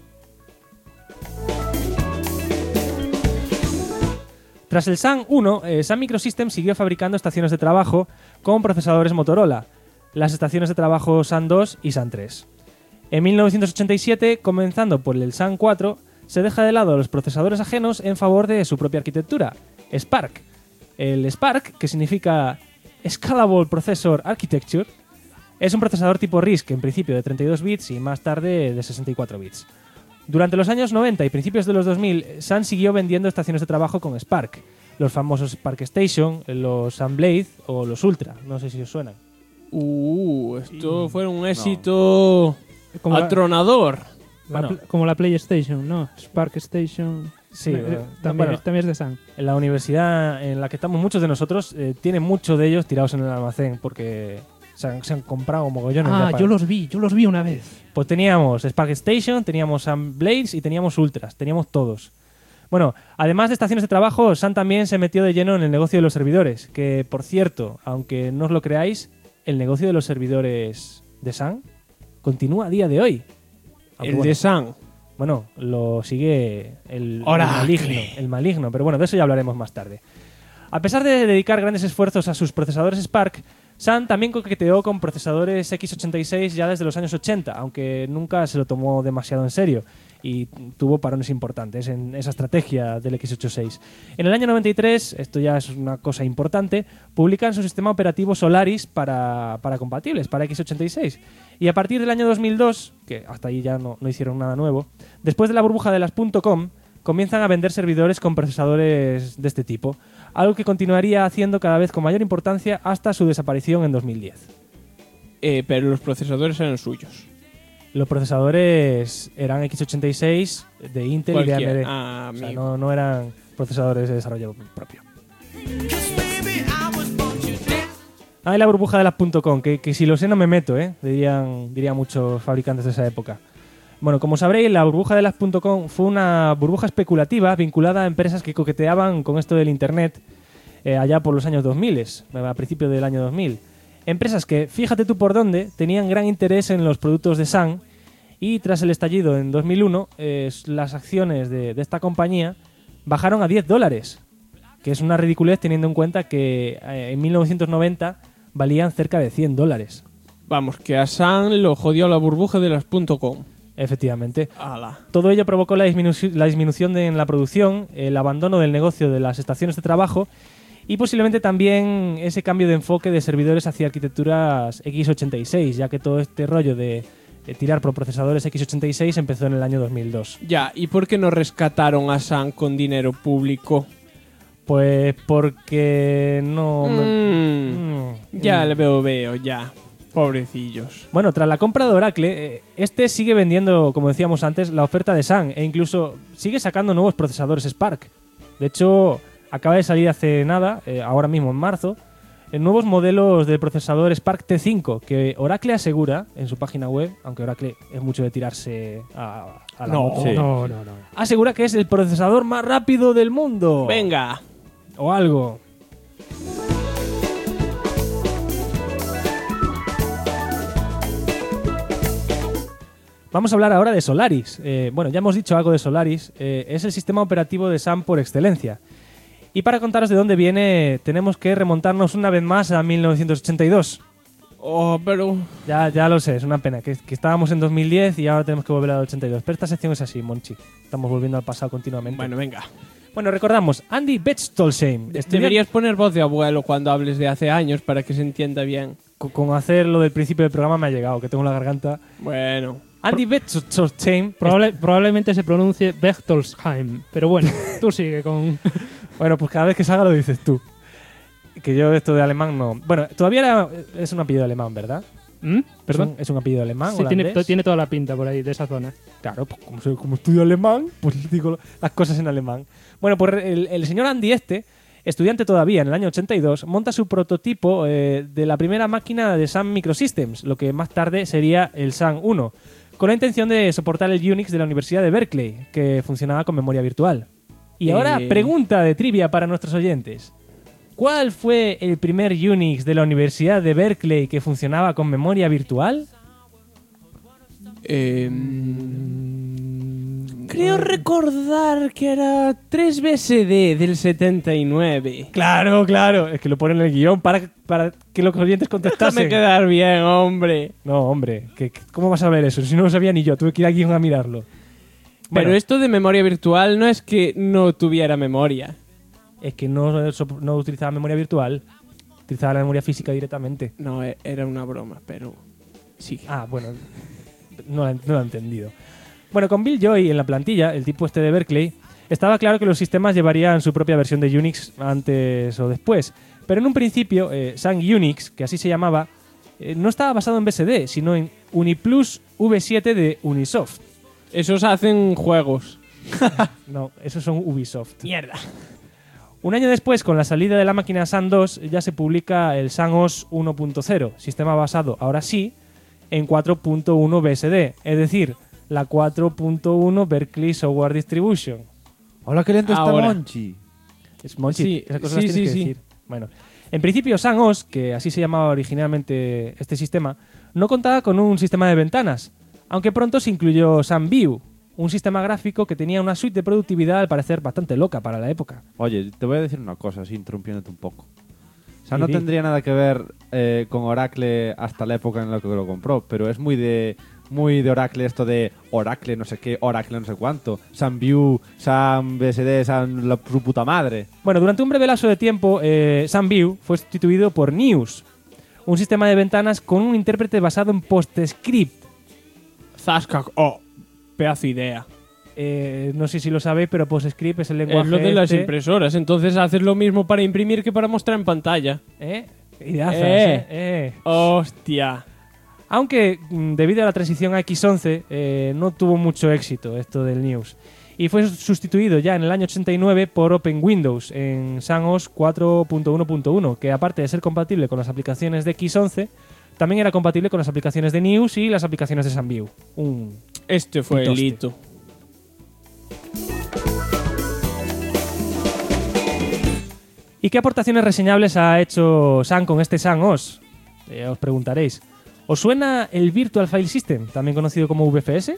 Tras el Sun 1, Sun Microsystems siguió fabricando estaciones de trabajo con procesadores Motorola, las estaciones de trabajo Sun 2 y Sun 3. En 1987, comenzando por el Sun 4, se deja de lado los procesadores ajenos en favor de su propia arquitectura, Spark. El Spark, que significa Scalable Processor Architecture, es un procesador tipo RISC, en principio de 32 bits y más tarde de 64 bits. Durante los años 90 y principios de los 2000, Sun siguió vendiendo estaciones de trabajo con Spark, los famosos Spark Station, los Sun Blade o los Ultra, no sé si os suenan.
Esto fue un éxito atronador.
Como la PlayStation, ¿no? Spark Station.
Sí,
también es de Sun.
En la universidad en la que estamos muchos de nosotros, tiene muchos de ellos tirados en el almacén porque se han comprado mogollones.
Yo los vi una vez.
Pues teníamos Spark Station, teníamos Sun Blades y teníamos Ultras, teníamos todos. Bueno, además de estaciones de trabajo, Sun también se metió de lleno en el negocio de los servidores, que por cierto, aunque no os lo creáis, el negocio de los servidores de Sun continúa a día de hoy.
De Sun.
Bueno, lo sigue el
Oracle.
maligno, pero bueno, de eso ya hablaremos más tarde. A pesar de dedicar grandes esfuerzos a sus procesadores Spark, Sun también coqueteó con procesadores x86 ya desde los años 80, aunque nunca se lo tomó demasiado en serio y tuvo parones importantes en esa estrategia del x86. En el año 93, esto ya es una cosa importante, publican su sistema operativo Solaris para compatibles, para x86. Y a partir del año 2002, que hasta ahí ya no hicieron nada nuevo, después de la burbuja de las .com, comienzan a vender servidores con procesadores de este tipo, algo que continuaría haciendo cada vez con mayor importancia hasta su desaparición en 2010.
Pero los procesadores eran suyos.
Los procesadores eran x86 de Intel y de AMD.
Ah,
o sea, no eran procesadores de desarrollo propio. Y la burbuja de las .com, que si lo sé no me meto, dirían muchos fabricantes de esa época. Bueno, como sabréis, la burbuja de las .com fue una burbuja especulativa vinculada a empresas que coqueteaban con esto del Internet allá por los años 2000, a principios del año 2000. Empresas que, fíjate tú por dónde, tenían gran interés en los productos de Sun y tras el estallido en 2001, las acciones de esta compañía bajaron a $10, que es una ridiculez teniendo en cuenta que en 1990 valían cerca de $100.
Vamos, que a Sun lo jodió la burbuja de las .com.
Efectivamente.
Ala.
Todo ello provocó la disminución en la producción, el abandono del negocio de las estaciones de trabajo y posiblemente también ese cambio de enfoque de servidores hacia arquitecturas x86, ya que todo este rollo de tirar por procesadores x86 empezó en el año 2002.
Ya, ¿y por qué no rescataron a Sun con dinero público?
Pues porque no...
Ya le veo, ya. Pobrecillos.
Bueno, tras la compra de Oracle, este sigue vendiendo, como decíamos antes, la oferta de Sun e incluso sigue sacando nuevos procesadores Spark. De hecho, acaba de salir hace nada, ahora mismo en marzo, nuevos modelos de procesador Spark T5 que Oracle asegura en su página web, aunque Oracle es mucho de tirarse a la moto.
Sí. No.
Asegura que es el procesador más rápido del mundo.
Venga.
O algo. Vamos a hablar ahora de Solaris. Bueno, ya hemos dicho algo de Solaris. Es el sistema operativo de Sun por excelencia. Y para contaros de dónde viene, tenemos que remontarnos una vez más a 1982.
Oh, pero...
Ya lo sé, es una pena. Que estábamos en 2010 y ahora tenemos que volver al 82. Pero esta sección es así, Monchi. Estamos volviendo al pasado continuamente.
Bueno, venga.
Bueno, recordamos, Andy Bechtolsheim.
Deberías poner voz de abuelo cuando hables de hace años para que se entienda bien.
Con hacer lo del principio del programa me ha llegado, que tengo la garganta...
Bueno...
Andy Bechtolsheim...
Probablemente se pronuncie Bechtolsheim, pero bueno, tú sigue con...
Bueno, pues cada vez que salga lo dices tú. Que yo esto de alemán no... Bueno, todavía es un apellido alemán, ¿verdad?
¿Perdón?
¿Es un apellido alemán?
Sí,
holandés?
tiene toda la pinta por ahí, de esa zona.
Claro, pues como estudio alemán, pues digo las cosas en alemán. Bueno, pues el señor Andy estudiante todavía en el año 82, monta su prototipo de la primera máquina de Sun Microsystems, lo que más tarde sería el Sun 1, con la intención de soportar el Unix de la Universidad de Berkeley, que funcionaba con memoria virtual. Y ahora, pregunta de trivia para nuestros oyentes. ¿Cuál fue el primer Unix de la Universidad de Berkeley que funcionaba con memoria virtual?
Creo recordar que era 3BSD del 79.
Claro. Es que lo ponen en el guión para que los oyentes contestasen.
Déjame quedar bien, hombre.
No, hombre. ¿Cómo vas a ver eso? Si no lo sabía ni yo. Tuve que ir al guión a mirarlo.
Pero esto de memoria virtual no es que no tuviera memoria.
Es que no utilizaba memoria virtual. Utilizaba la memoria física directamente.
No, era una broma, pero... Sí.
Ah, bueno. No lo he entendido. Bueno, con Bill Joy en la plantilla, el tipo este de Berkeley, estaba claro que los sistemas llevarían su propia versión de Unix antes o después. Pero en un principio, Sun Unix, que así se llamaba, no estaba basado en BSD, sino en Uniplus V7 de Unisoft.
Esos hacen juegos.
No, esos son Ubisoft.
Mierda.
Un año después, con la salida de la máquina Sun 2, ya se publica el Sun OS 1.0, sistema basado, ahora sí, en 4.1 BSD, es decir, la 4.1 Berkeley Software Distribution.
Hola, qué lento está Monchi.
Es Monchi,
Sí,
esas cosas las tienes que decir. Bueno, en principio Sun OS, que así se llamaba originalmente este sistema, no contaba con un sistema de ventanas, aunque pronto se incluyó Sun View, un sistema gráfico que tenía una suite de productividad al parecer bastante loca para la época.
Oye, te voy a decir una cosa, así interrumpiéndote un poco. O sea,
Sí,
no
di.
tendría nada que ver con Oracle hasta la época en la que lo compró, pero es muy de Oracle esto de Oracle no sé qué, Oracle no sé cuánto, SunView, SunBSD, su puta madre.
Bueno, durante un breve lapso de tiempo, SunView fue sustituido por News, un sistema de ventanas con un intérprete basado en PostScript.
Zasca, pedazo de idea.
No sé si lo sabéis, pero PostScript es el lenguaje.
Es lo de las
este-
impresoras, entonces haces lo mismo para imprimir que para mostrar en pantalla.
Ideazas,
Hostia.
Aunque debido a la transición a X11 no tuvo mucho éxito esto del News. Y fue sustituido ya en el año 89 por OpenWindows en SunOS 4.1.1, que aparte de ser compatible con las aplicaciones de X11, también era compatible con las aplicaciones de News y las aplicaciones de SunView.
Este fue el hito.
¿Y qué aportaciones reseñables ha hecho Sun con este SunOS? Os preguntaréis. ¿Os suena el Virtual File System, también conocido como VFS?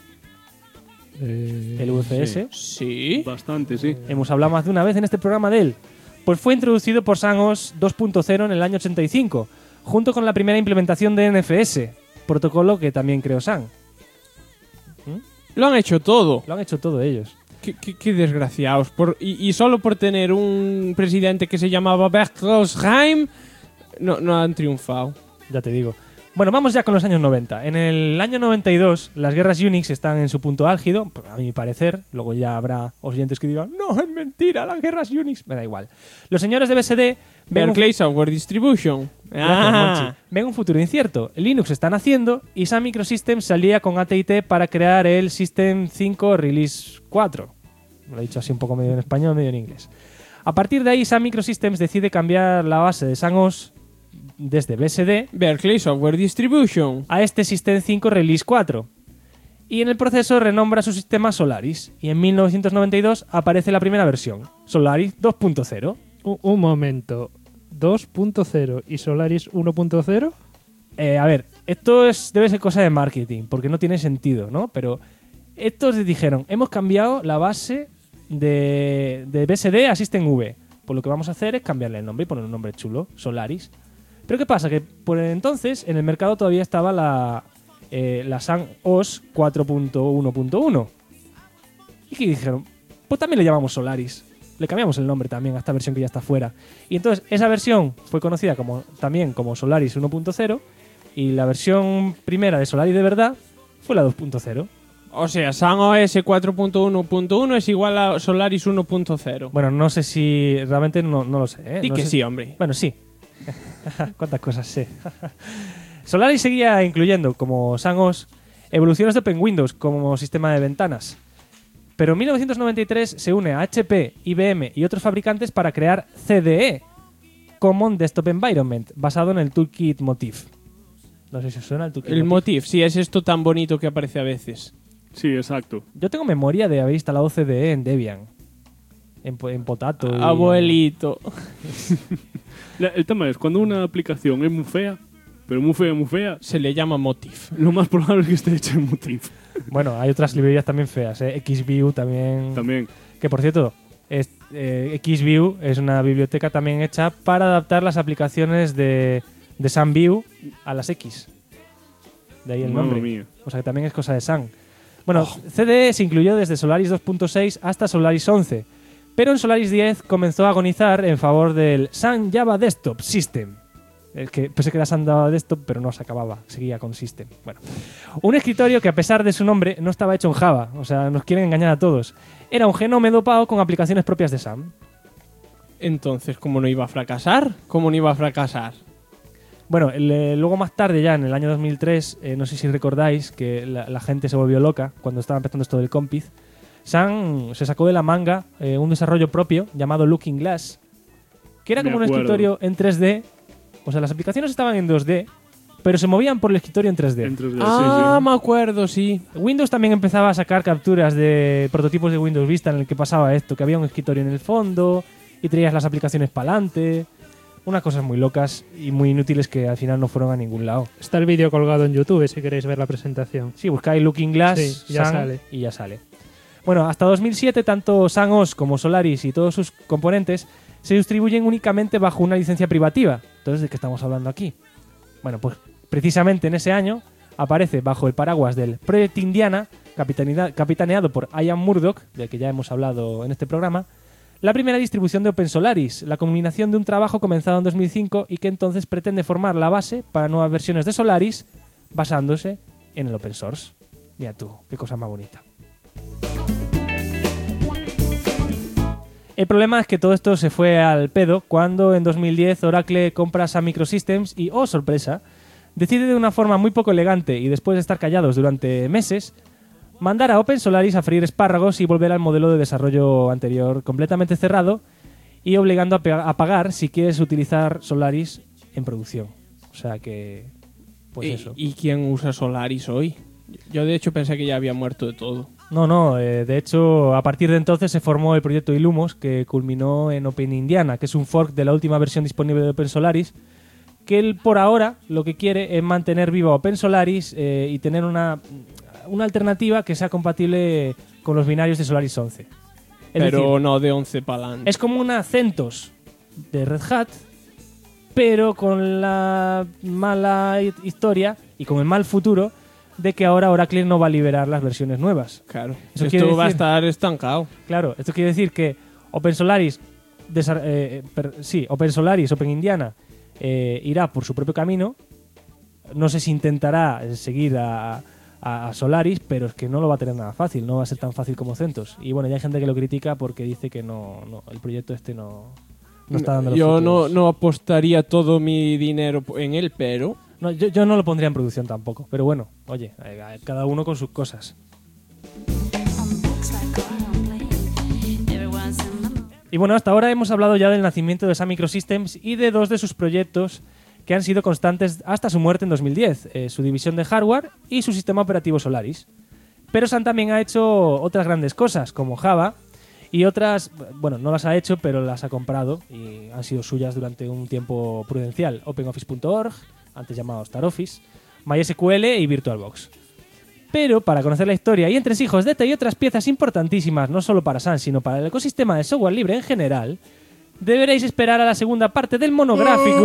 El VFS.
Sí.
Bastante, sí.
Hemos hablado más de una vez en este programa de él. Pues fue introducido por SunOS 2.0 en el año 85, junto con la primera implementación de NFS, protocolo que también creó Sun.
Lo han hecho todo.
Lo han hecho todo ellos.
Qué desgraciados. Y solo por tener un presidente que se llamaba Bertelsheim, no han triunfado.
Ya te digo. Bueno, vamos ya con los años 90. En el año 92, las guerras Unix están en su punto álgido, a mi parecer. Luego ya habrá oyentes que digan, no, es mentira, las guerras Unix. Me da igual. Los señores de BSD
Berkeley Software Distribution.
Gracias, Monchi. Ven un futuro incierto. Linux están haciendo y Sun Microsystems salía con AT&T para crear el System 5 Release 4. Lo he dicho así un poco medio en español, medio en inglés. A partir de ahí, Sun Microsystems decide cambiar la base de SunOS desde BSD,
Berkeley Software Distribution,
a este System 5 Release 4. Y en el proceso renombra su sistema Solaris. Y en 1992 aparece la primera versión, Solaris 2.0.
Un momento. 2.0 y Solaris 1.0.
A ver, esto debe ser cosa de marketing, porque no tiene sentido, ¿no? Pero estos dijeron, hemos cambiado la base de BSD a System V. Pues lo que vamos a hacer es cambiarle el nombre y poner un nombre chulo, Solaris. Pero ¿qué pasa? Que por entonces en el mercado todavía estaba la SunOS 4.1.1. ¿Y qué dijeron? Pues también le llamamos Solaris. Le cambiamos el nombre también a esta versión que ya está fuera. Y entonces esa versión fue conocida también como Solaris 1.0 y la versión primera de Solaris de verdad fue la 2.0.
O sea, SunOS 4.1.1 es igual a Solaris 1.0.
Bueno, no sé si realmente no lo sé.
Di
no
que
sé.
sí, hombre.
Bueno, sí. ¿Cuántas cosas sé? Solaris seguía incluyendo, como SunOS, evoluciones de OpenWindows como sistema de ventanas. Pero en 1993 se une a HP, IBM y otros fabricantes para crear CDE, Common Desktop Environment, basado en el Toolkit Motif. No sé si os suena el Toolkit
El Motif, sí, es esto tan bonito que aparece a veces.
Sí, exacto.
Yo tengo memoria de haber instalado CDE en Debian. En Potato. y-
Abuelito.
El tema es, cuando una aplicación es muy fea, pero muy fea,
se le llama Motif.
Lo más probable es que esté hecha en Motif.
Bueno, hay otras librerías también feas, XView también.
También.
Que por cierto, XView es una biblioteca también hecha para adaptar las aplicaciones de SunView a las X. De ahí el
Madre
nombre.
mía.
O sea que también es cosa de Sun. Bueno, CDE se incluyó desde Solaris 2.6 hasta Solaris 11, pero en Solaris 10 comenzó a agonizar en favor del Sun Java Desktop System. El que pensé que era Sun Java Desktop, pero no se acababa, seguía con System. Bueno, un escritorio que a pesar de su nombre no estaba hecho en Java, o sea, nos quieren engañar a todos. Era un genome dopado con aplicaciones propias de Sun.
Entonces, ¿cómo no iba a fracasar? ¿Cómo no iba a fracasar?
Bueno, luego más tarde, ya en el año 2003, no sé si recordáis que la gente se volvió loca cuando estaba empezando esto del Compiz. Sun se sacó de la manga un desarrollo propio llamado Looking Glass, que era
Me
como un
acuerdo.
escritorio en 3D. O sea, las aplicaciones estaban en 2D, pero se movían por el escritorio en 3D.
En 3D,
Ah, me acuerdo, sí.
Windows también empezaba a sacar capturas de prototipos de Windows Vista en el que pasaba esto, que había un escritorio en el fondo y traías las aplicaciones para adelante. Unas cosas muy locas y muy inútiles que al final no fueron a ningún lado.
Está el vídeo colgado en YouTube si queréis ver la presentación.
Sí, buscáis Looking Glass
Sí, ya
Sun
sale.
y ya sale. Bueno, hasta 2007 tanto SunOS como Solaris y todos sus componentes se distribuyen únicamente bajo una licencia privativa. Entonces, ¿de qué estamos hablando aquí? Bueno, pues precisamente en ese año aparece bajo el paraguas del Project Indiana, capitaneado por Ian Murdoch, del que ya hemos hablado en este programa, la primera distribución de OpenSolaris, la culminación de un trabajo comenzado en 2005 y que entonces pretende formar la base para nuevas versiones de Solaris basándose en el open source. Mira tú, qué cosa más bonita. El problema es que todo esto se fue al pedo cuando en 2010 Oracle compra Sun Microsystems y, oh sorpresa, decide de una forma muy poco elegante y después de estar callados durante meses, mandar a OpenSolaris a freír espárragos y volver al modelo de desarrollo anterior completamente cerrado y obligando a pagar si quieres utilizar Solaris en producción. O sea que... pues eso.
¿Y quién usa Solaris hoy? Yo de hecho pensé que ya había muerto de todo.
No, de hecho, a partir de entonces se formó el proyecto Illumos, que culminó en Open Indiana, que es un fork de la última versión disponible de OpenSolaris, que él por ahora lo que quiere es mantener viva OpenSolaris y tener una alternativa que sea compatible con los binarios de Solaris 11.
Pero
decir,
no de 11 para adelante.
Es como una CentOS de Red Hat, pero con la mala historia y con el mal futuro de que ahora Oracle no va a liberar las versiones nuevas.
Claro,
Eso
esto va a estar estancado.
Claro, esto quiere decir que OpenSolaris, OpenSolaris, Open Indiana, irá por su propio camino. No sé si intentará seguir a Solaris, pero es que no lo va a tener nada fácil, no va a ser tan fácil como CentOS. Y bueno, ya hay gente que lo critica porque dice que no el proyecto este no está dando los frutos.
No apostaría todo mi dinero en él, pero...
No, yo no lo pondría en producción tampoco, pero bueno, oye, cada uno con sus cosas. Y bueno, hasta ahora hemos hablado ya del nacimiento de Sun Microsystems y de dos de sus proyectos que han sido constantes hasta su muerte en 2010, su división de hardware y su sistema operativo Solaris. Pero Sun también ha hecho otras grandes cosas, como Java, y otras, bueno, no las ha hecho, pero las ha comprado y han sido suyas durante un tiempo prudencial. OpenOffice.org, antes llamado StarOffice, MySQL y VirtualBox. Pero para conocer la historia y entresijos de esta y otras piezas importantísimas, no solo para Sun, sino para el ecosistema de software libre en general, deberéis esperar a la segunda parte del monográfico.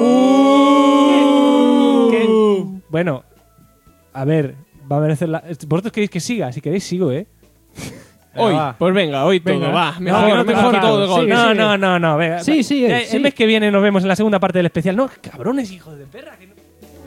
Bueno, a ver, va a merecer la... Vosotros queréis que siga, si queréis sigo,
Hoy, pues venga, hoy todo, va. Mejor todo de golpe.
No, venga.
Sí.
El mes que viene nos vemos en la segunda parte del especial. No, cabrones, hijos de perra. Que no...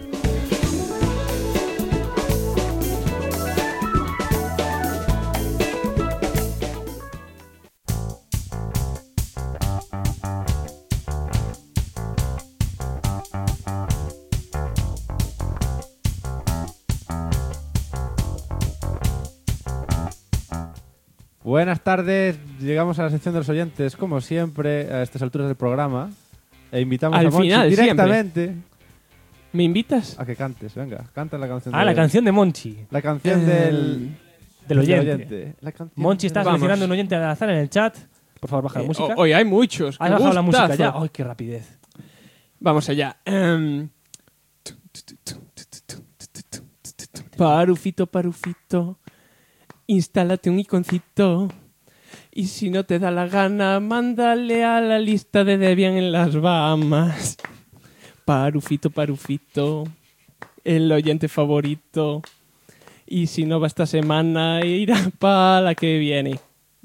Buenas tardes, llegamos a la sección de los oyentes, como siempre, a estas alturas del programa. E invitamos
Al
a Monchi
final,
directamente.
Siempre. ¿Me invitas?
A que cantes, venga, canta la canción.
La canción de Monchi.
La canción del
oyente.
La canción
Monchi está seleccionando un oyente al azar en el chat. Por favor, baja la música.
Hoy hay muchos.
¿Has bajado la música ya? ¡Ay, qué rapidez!
Vamos allá. Parufito. Instálate un iconcito. Y si no te da la gana, mándale a la lista de Debian en las Bahamas. Parufito. El oyente favorito. Y si no va esta semana, irá para la que viene.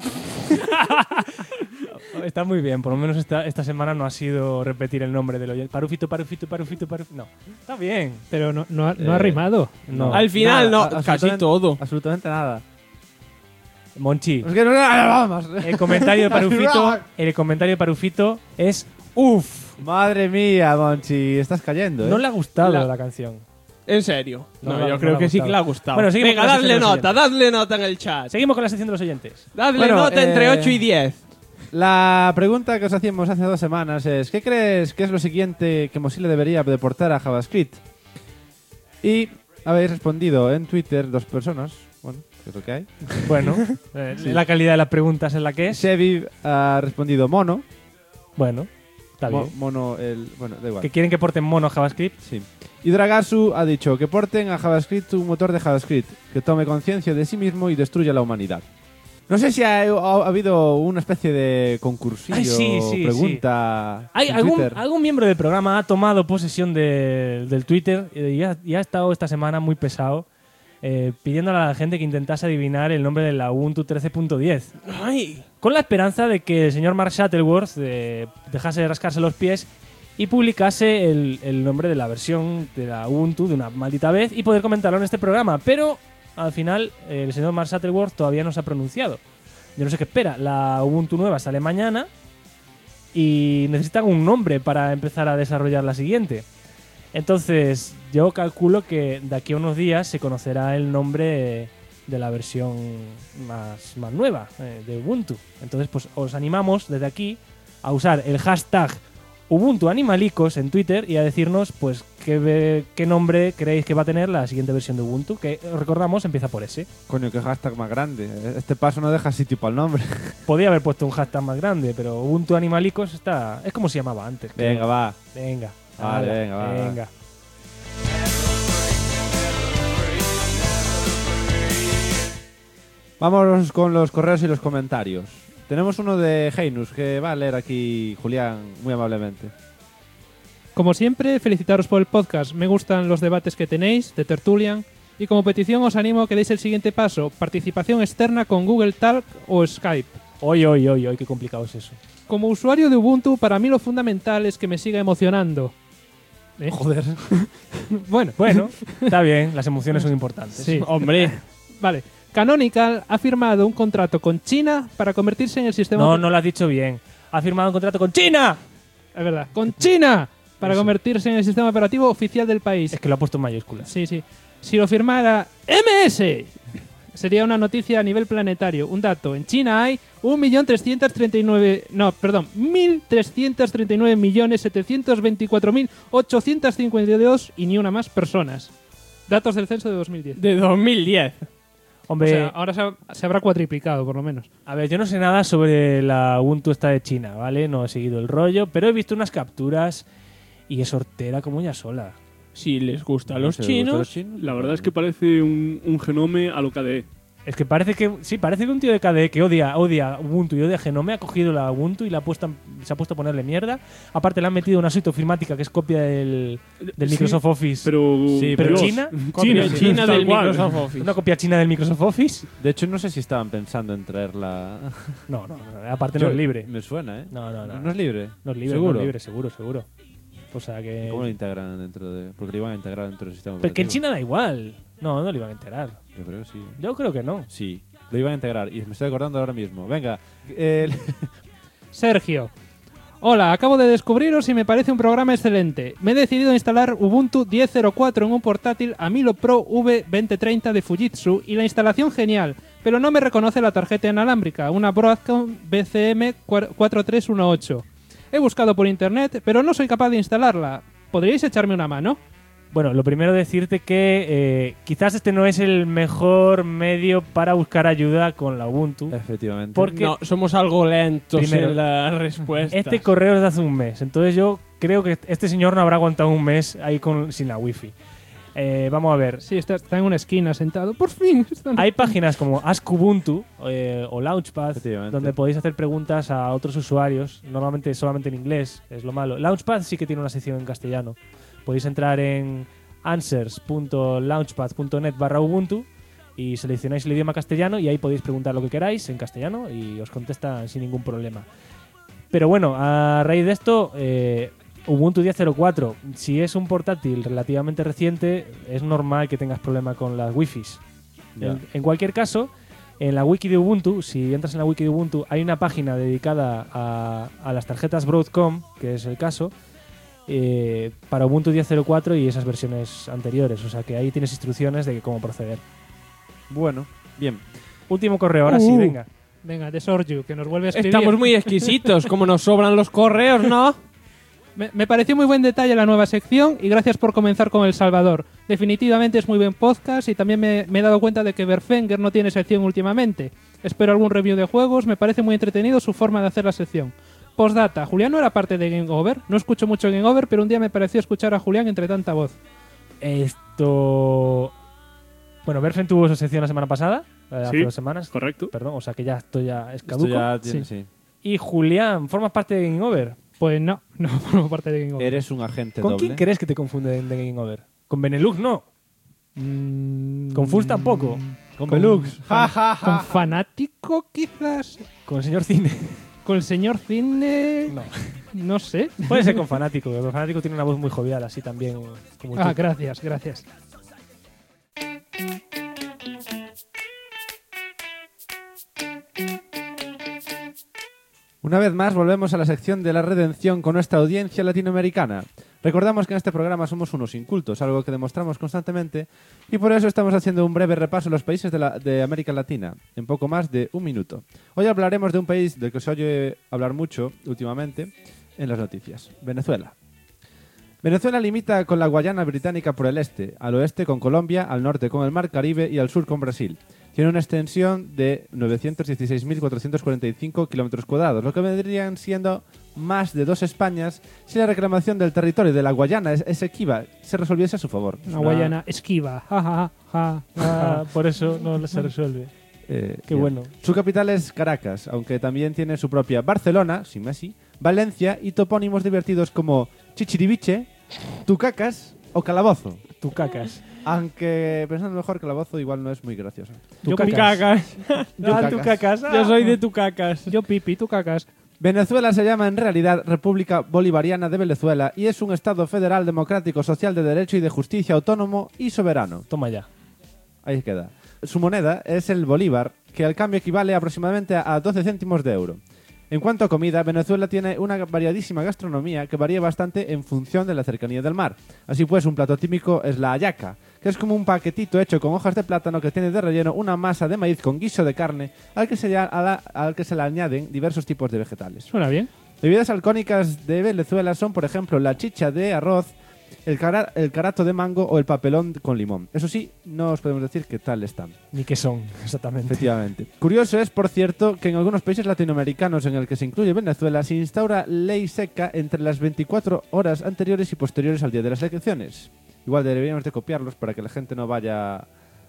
Está muy bien, por lo menos esta semana no ha sido repetir el nombre del oyente. Parufito. No, está bien.
Pero no ha rimado.
No.
Al final
nada,
no, casi todo.
Absolutamente nada.
Monchi,
Es que no, vamos.
el comentario de Parufito es uff.
Madre mía, Monchi, estás cayendo, ¿eh?
No le ha gustado la canción.
¿En serio?
No,
yo
no
creo
le ha
que sí
gustado.
que le ha gustado.
Bueno, seguimos
venga,
con la sección
dadle nota en el chat.
Seguimos con la sección de los oyentes.
Dadle nota entre 8 y 10.
La pregunta que os hacíamos hace 2 semanas es: ¿qué crees que es lo siguiente que Mozilla debería deportar a JavaScript? Y habéis respondido en Twitter 2 personas. Bueno, ¿qué es lo que hay?
Bueno, la calidad de las preguntas es la que es.
Sebi ha respondido mono.
Bueno, está bien.
Mono, bueno, da igual.
¿Que quieren que porten mono a JavaScript?
Sí. Y Dragasu ha dicho que porten a JavaScript un motor de JavaScript que tome conciencia de sí mismo y destruya la humanidad. No sé si ha habido una especie de concursillo,
Ay, sí,
pregunta.
Hay
en
algún,
Twitter.
algún miembro del programa ha tomado posesión del Twitter y ha estado esta semana muy pesado pidiéndole a la gente que intentase adivinar el nombre de la Ubuntu 13.10. Con la esperanza de que el señor Mark Shuttleworth dejase de rascarse los pies y publicase el nombre de la versión de la Ubuntu de una maldita vez y poder comentarlo en este programa. Pero al final el señor Mark Shuttleworth todavía no se ha pronunciado. Yo no sé qué espera. La Ubuntu nueva sale mañana y necesitan un nombre para empezar a desarrollar la siguiente. Entonces yo calculo que de aquí a unos días se conocerá el nombre de la versión más nueva de Ubuntu. Entonces pues os animamos desde aquí a usar el hashtag Ubuntu Animalicos en Twitter y a decirnos pues qué nombre creéis que va a tener la siguiente versión de Ubuntu, que recordamos empieza por S.
Coño, qué hashtag más grande. Este paso no deja sitio para el nombre.
Podía haber puesto un hashtag más grande, pero Ubuntu Animalicos es como se llamaba antes.
Venga,
creo.
va.
Venga.
Vale,
Hala,
venga, va.
venga.
Vamos con los correos y los comentarios. Tenemos uno de Heinus que va a leer aquí Julián muy amablemente.
Como siempre, felicitaros por el podcast. Me gustan los debates que tenéis, de Tertulian. Y como petición os animo a que deis el siguiente paso. Participación externa con Google Talk o Skype.
Oy, qué complicado es eso.
Como usuario de Ubuntu, para mí lo fundamental es que me siga emocionando.
Joder.
Bueno,
está bien, las emociones son importantes.
Sí. Hombre. Vale. Canonical ha firmado un contrato con China para convertirse en el sistema...
No lo has dicho bien. Ha firmado un contrato con China.
Es verdad, con China para
Eso.
convertirse en el sistema operativo oficial del país.
Es que lo ha puesto en mayúsculas.
Sí. Si lo firmara MS, sería una noticia a nivel planetario. Un dato, en China hay 1.339.724.852 y ni una más personas. Datos del censo de 2010.
De 2010.
Hombre,
O sea, ahora se habrá cuatriplicado, por lo menos.
a ver, yo no sé nada sobre la Ubuntu esta de China, ¿vale? No he seguido el rollo, pero he visto unas capturas y es hortera como ella sola.
Si les gusta a los
¿Se les gusta a los
chinos.
La verdad es que parece un genome a lo KDE.
Es que parece que un tío de KDE que odia Ubuntu y odia Genome ha cogido la Ubuntu y se ha puesto a ponerle mierda. Aparte le han metido una suite ofimática que es copia del Microsoft Office.
Pero
China.
China del
cual.
Microsoft Office.
Una copia china del Microsoft Office.
De hecho, no sé si estaban pensando en traerla.
No, aparte no es libre.
Me suena, ¿eh?
No.
¿No es libre?
No es libre,
¿Seguro?
no es libre, seguro. O sea que...
¿Cómo lo integran dentro de...? Porque lo iban a integrar dentro del sistema
Pero que en
operativo.
China da igual. No lo iban a integrar.
Yo creo que sí.
Yo creo que no.
Sí, lo iban a integrar y me estoy acordando ahora mismo. Venga,
Sergio. Hola, acabo de descubriros y me parece un programa excelente. Me he decidido a instalar Ubuntu 10.04 en un portátil Amilo Pro V2030 de Fujitsu y la instalación genial, pero no me reconoce la tarjeta inalámbrica, una Broadcom BCM 4318. He buscado por internet, pero no soy capaz de instalarla. ¿Podríais echarme una mano?
Bueno, lo primero decirte que quizás este no es el mejor medio para buscar ayuda con la Ubuntu.
efectivamente.
Porque
No, somos algo lentos
Primero,
en la respuesta.
este correo es de hace un mes, entonces yo creo que este señor no habrá aguantado un mes ahí sin la wifi. Vamos a ver.
Sí, está en una esquina sentado. Por fin.
Hay páginas como Ask Ubuntu o Launchpad
Efectivamente.
donde podéis hacer preguntas a otros usuarios, normalmente solamente en inglés, es lo malo. Launchpad sí que tiene una sección en castellano. Podéis entrar en answers.launchpad.net/ubuntu y seleccionáis el idioma castellano y ahí podéis preguntar lo que queráis en castellano y os contestan sin ningún problema. Pero bueno, a raíz de esto, Ubuntu 10.04, si es un portátil relativamente reciente, es normal que tengas problema con las wifis.
Ya.
En cualquier caso, en la wiki de Ubuntu, si entras en la wiki de Ubuntu, hay una página dedicada a las tarjetas Broadcom, que es el caso, para Ubuntu 10.04 y esas versiones anteriores. O sea que ahí tienes instrucciones de cómo proceder.
Bueno, bien.
Último correo, ahora sí, venga.
Venga, de Sorju, que nos vuelve a escribir.
Estamos muy exquisitos, como nos sobran los correos, ¿no?
Me pareció muy buen detalle la nueva sección y gracias por comenzar con El Salvador. Definitivamente es muy buen podcast y también me he dado cuenta de que Berfenger no tiene sección últimamente. Espero algún review de juegos, me parece muy entretenido su forma de hacer la sección. Postdata, Julián no era parte de Game Over, no escucho mucho Game Over, pero un día me pareció escuchar a Julián entre tanta voz.
Bueno, Berfen tuvo su sección la semana pasada, hace 2 semanas.
Correcto.
Perdón, o sea que ya esto ya es caduco.
Esto ya tiene, sí.
Y Julián, ¿formas parte de Game Over?
Pues no formo parte de Game Over.
Eres un agente
¿Con
doble.
quién crees que te confunden de Game Over? ¿Con Benelux? No. ¿Con Furs tampoco?
Con Belux.
¿Con Fanático quizás?
¿Con el señor Cine?
¿Con el señor Cine? No sé.
Puede ser con Fanático, porque Fanático tiene una voz muy jovial, así también. Como tú.
Gracias.
Una vez más volvemos a la sección de la redención con nuestra audiencia latinoamericana. Recordamos que en este programa somos unos incultos, algo que demostramos constantemente, y por eso estamos haciendo un breve repaso a los países de América Latina, en poco más de 1 minuto. Hoy hablaremos de un país del que se oye hablar mucho últimamente en las noticias, Venezuela. Venezuela limita con la Guayana Británica por el este, al oeste con Colombia, al norte con el Mar Caribe y al sur con Brasil. Tiene una extensión de 916.445 kilómetros cuadrados, lo que vendrían siendo más de 2 Españas si la reclamación del territorio de la Guayana Esequiba se resolviese a su favor.
Una Guayana esquiva.
Por eso no se resuelve. Qué
bien.
bueno.
Su capital es Caracas, aunque también tiene su propia Barcelona, sin Messi, Valencia y topónimos divertidos como Chichiriviche, Tucacas o Calabozo.
Tucacas.
Aunque pensando mejor, Calabozo igual no es muy gracioso.
Tucacas.
Tucacas.
Yo soy de Tucacas.
Yo pipi, Tucacas.
Venezuela se llama en realidad República Bolivariana de Venezuela y es un Estado federal democrático, social de derecho y de justicia, autónomo y soberano.
Toma ya.
Ahí queda. Su moneda es el bolívar, que al cambio equivale aproximadamente a 12 céntimos de euro. En cuanto a comida, Venezuela tiene una variadísima gastronomía que varía bastante en función de la cercanía del mar. Así pues, un plato típico es la hallaca, que es como un paquetito hecho con hojas de plátano que tiene de relleno una masa de maíz con guiso de carne al que se le añaden diversos tipos de vegetales.
Suena bien.
Bebidas alcohólicas de Venezuela son, por ejemplo, la chicha de arroz, el carato de mango o el papelón con limón. Eso sí, no os podemos decir qué tal están.
Ni qué son, exactamente.
Efectivamente. Curioso es, por cierto, que en algunos países latinoamericanos en el que se incluye Venezuela se instaura ley seca entre las 24 horas anteriores y posteriores al día de las elecciones. Igual deberíamos de copiarlos para que la gente no vaya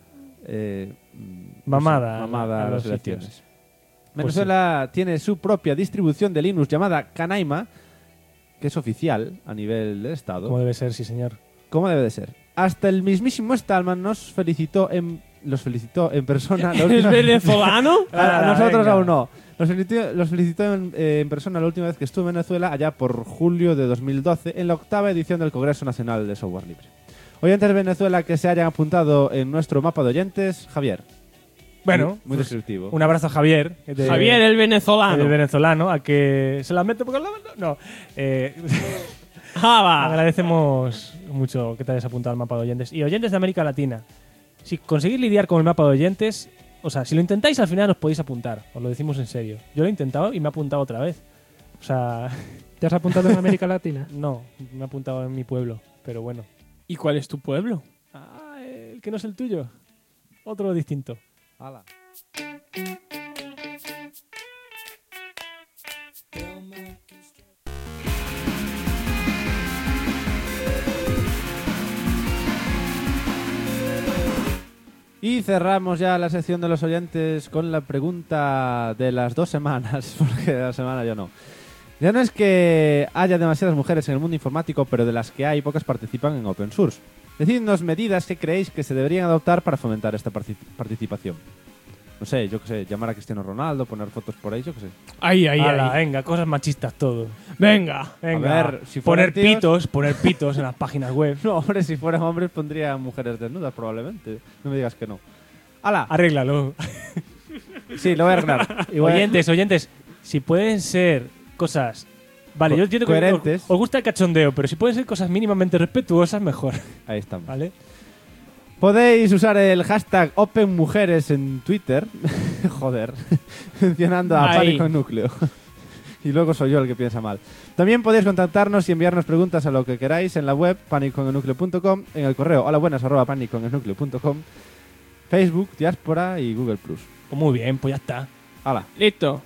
mamada
a las elecciones.
sitios.
Venezuela tiene su propia distribución de Linux llamada Canaima, que es oficial a nivel del Estado.
Como debe ser, sí, señor.
Como debe de ser. Hasta el mismísimo Stallman los felicitó en persona.
¿Es venezolano?
A nosotros aún no. Los felicitó en persona la última vez que estuvo en Venezuela, allá por julio de 2012, en la 8ª edición del Congreso Nacional de Software Libre. Oyentes de Venezuela que se hayan apuntado en nuestro mapa de oyentes, Javier.
Bueno,
muy descriptivo.
Un abrazo a Javier.
Javier, el venezolano.
El venezolano, a que se la mete porque no. Agradecemos mucho que te hayas apuntado al mapa de oyentes. Y oyentes de América Latina, si conseguís lidiar con el mapa de oyentes, o sea, si lo intentáis al final os podéis apuntar, os lo decimos en serio. Yo lo he intentado y me he apuntado otra vez. O sea...
¿Te has apuntado en América Latina?
No, me he apuntado en mi pueblo, pero bueno.
¿Y cuál es tu pueblo?
El que no es el tuyo. Otro distinto.
¡Hala! Y cerramos ya la sección de los oyentes con la pregunta de las 2 semanas, porque de la semana yo no. Ya no es que haya demasiadas mujeres en el mundo informático, pero de las que hay, pocas participan en open source. Decidnos medidas que creéis que se deberían adoptar para fomentar esta participación. No sé, yo qué sé, llamar a Cristiano Ronaldo, poner fotos por ahí, yo qué sé.
Ahí.
Venga, cosas machistas todo.
Venga.
A ver, si
poner
tíos...
pitos en las páginas web.
No, hombre, si fueran hombres pondría mujeres desnudas probablemente. No me digas que no. ¡Hala!
Arréglalo.
Sí, lo voy a arreglar.
Oyentes, si pueden ser cosas... Vale, yo entiendo
coherentes.
Que os gusta el cachondeo, pero si pueden ser cosas mínimamente respetuosas, mejor.
Ahí estamos.
¿Vale?
Podéis usar el hashtag OpenMujeres en Twitter. Joder. Mencionando a Pánico en Núcleo. Y luego soy yo el que piensa mal. También podéis contactarnos y enviarnos preguntas a lo que queráis en la web paniconennucleo.com, en el correo holabuenas@paniconennucleo.com, Facebook, Diáspora y Google+.
Pues muy bien, pues ya está.
¡Hala!
Listo.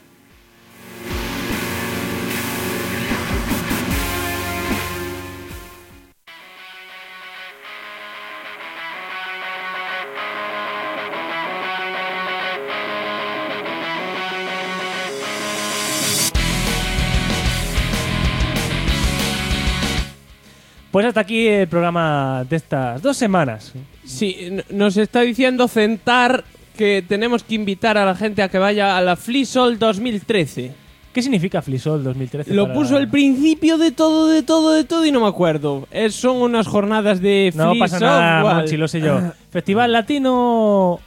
Pues hasta aquí el programa de estas 2 semanas.
Sí, nos está diciendo Centar que tenemos que invitar a la gente a que vaya a la FliSol 2013.
¿Qué significa FliSol 2013?
Lo puso al principio de todo y no me acuerdo. Son unas jornadas de
No
free
pasa nada,
software.
Monchi, lo sé yo. Festival Latino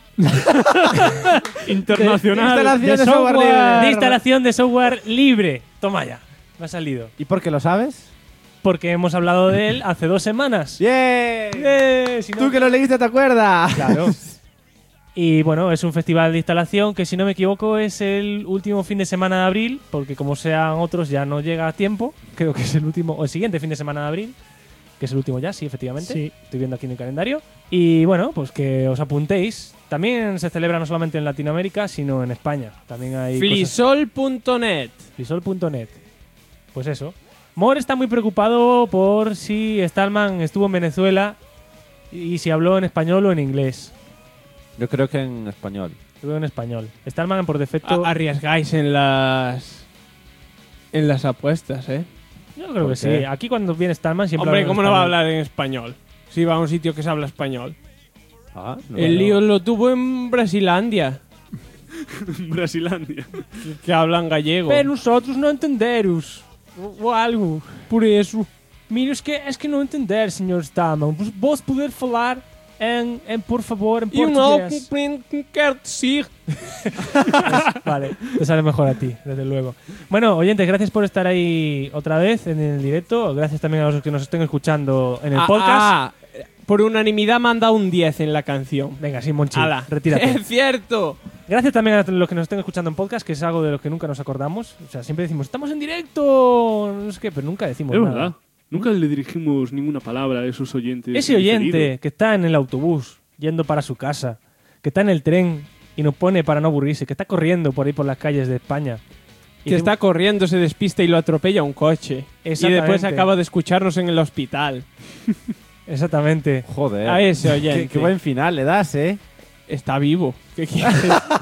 Internacional
de instalación de software libre. Toma ya, me ha salido.
¿Y por qué lo sabes?
Porque hemos hablado de él hace 2 semanas.
¡Bien!
Si no-
Tú que lo leíste, ¿te acuerdas?
Claro. Y bueno, es un festival de instalación que, si no me equivoco, es el último fin de semana de abril, porque como sean otros ya no llega a tiempo. Creo que es el último, o el siguiente fin de semana de abril, que es el último ya, sí, efectivamente.
Sí.
Estoy viendo aquí en el calendario. Y bueno, pues que os apuntéis. También se celebra no solamente en Latinoamérica, sino en España. También hay
Flisol.net.
Flisol.net. Pues eso. Mor está muy preocupado por si Stallman estuvo en Venezuela y si habló en español o en inglés.
Yo creo que en español.
Yo creo en español. Stallman por defecto.
Arriesgáis en las apuestas, ¿eh?
Yo creo
¿Por
que sí.
qué?
Aquí cuando viene Stallman siempre
Hombre,
habla en
¿cómo no va a
español.
hablar en español? Si va a un sitio que se habla español.
Ah, no.
El lío lo tuvo en Brasilandia,
Brasilandia.
que hablan gallego.
Pero nosotros no entenderos. O algo.
Por eso.
Mira, es que não entender, Sr. Stallman. Vos poder falar em por favor, em
E não
portugués.
compreendo que quer decir.
Vale, te sale mejor a ti, desde luego. Bueno, oyentes, gracias por estar ahí otra vez en el directo. Gracias también a los que nos estén escuchando en el podcast.
Por unanimidad manda un 10 en la canción.
Venga, sí, Monchi,
¡Hala!
retírate.
¡Es cierto!
Gracias también a los que nos estén escuchando en podcast, que es algo de lo que nunca nos acordamos. O sea, siempre decimos, estamos en directo, no sé qué, pero nunca decimos
Es
nada.
verdad. Nunca le dirigimos ninguna palabra a esos oyentes.
Ese oyente
preferidos.
que está en el autobús yendo para su casa, que está en el tren y nos pone para no aburrirse, que está corriendo por ahí por las calles de España.
Que está corriendo, se despista y lo atropella un coche. Y
Exactamente.
después acaba de escucharnos en el hospital.
Exactamente.
Joder.
A ese oyente.
Qué buen final le das, ¿eh?
Está vivo. ¿Qué quieres?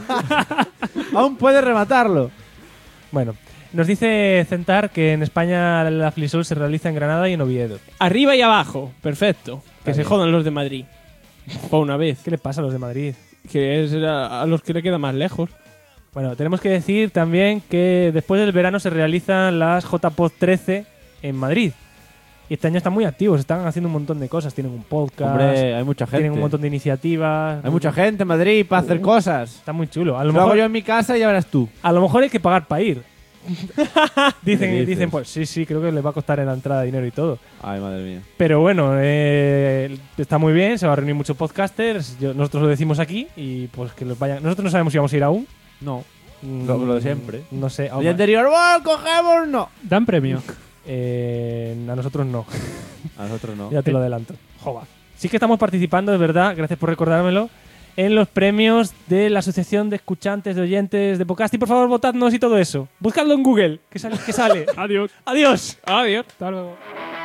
Aún puedes rematarlo.
Bueno, nos dice Centar que en España la FliSol se realiza en Granada y en Oviedo.
Arriba y abajo. Perfecto. Que
Está
se
bien.
jodan los de Madrid. Por una vez.
¿Qué le pasa a los de Madrid?
Que es a los que le queda más lejos.
Bueno, tenemos que decir también que después del verano se realizan las JPod 13 en Madrid. Y este año están muy activos, están haciendo un montón de cosas. Tienen un podcast,
Hombre, hay mucha gente.
tienen un montón de iniciativas.
Hay mucha gente en Madrid para hacer cosas.
Está muy chulo. A lo
Lo hago
mejor,
yo en mi casa y ya verás tú.
a lo mejor hay que pagar para ir.
¿Qué dices?
dicen, pues sí, creo que les va a costar en la entrada dinero y todo.
Ay, madre mía.
Pero bueno, está muy bien, se va a reunir muchos podcasters. Nosotros lo decimos aquí y pues que los vayan. Nosotros no sabemos si vamos a ir aún.
No. Lo de siempre.
No sé.
El día anterior, ¡oh, cogemos! No.
Dan premio.
A nosotros no.
A nosotros no.
Ya te lo adelanto. Joder. Sí que estamos participando, es verdad, gracias por recordármelo, en los premios de la Asociación de Escuchantes, de Oyentes de Podcast. Y por favor, votadnos y todo eso. Buscadlo en Google, que sale.
Adiós.
Adiós.
Adiós.
Hasta luego.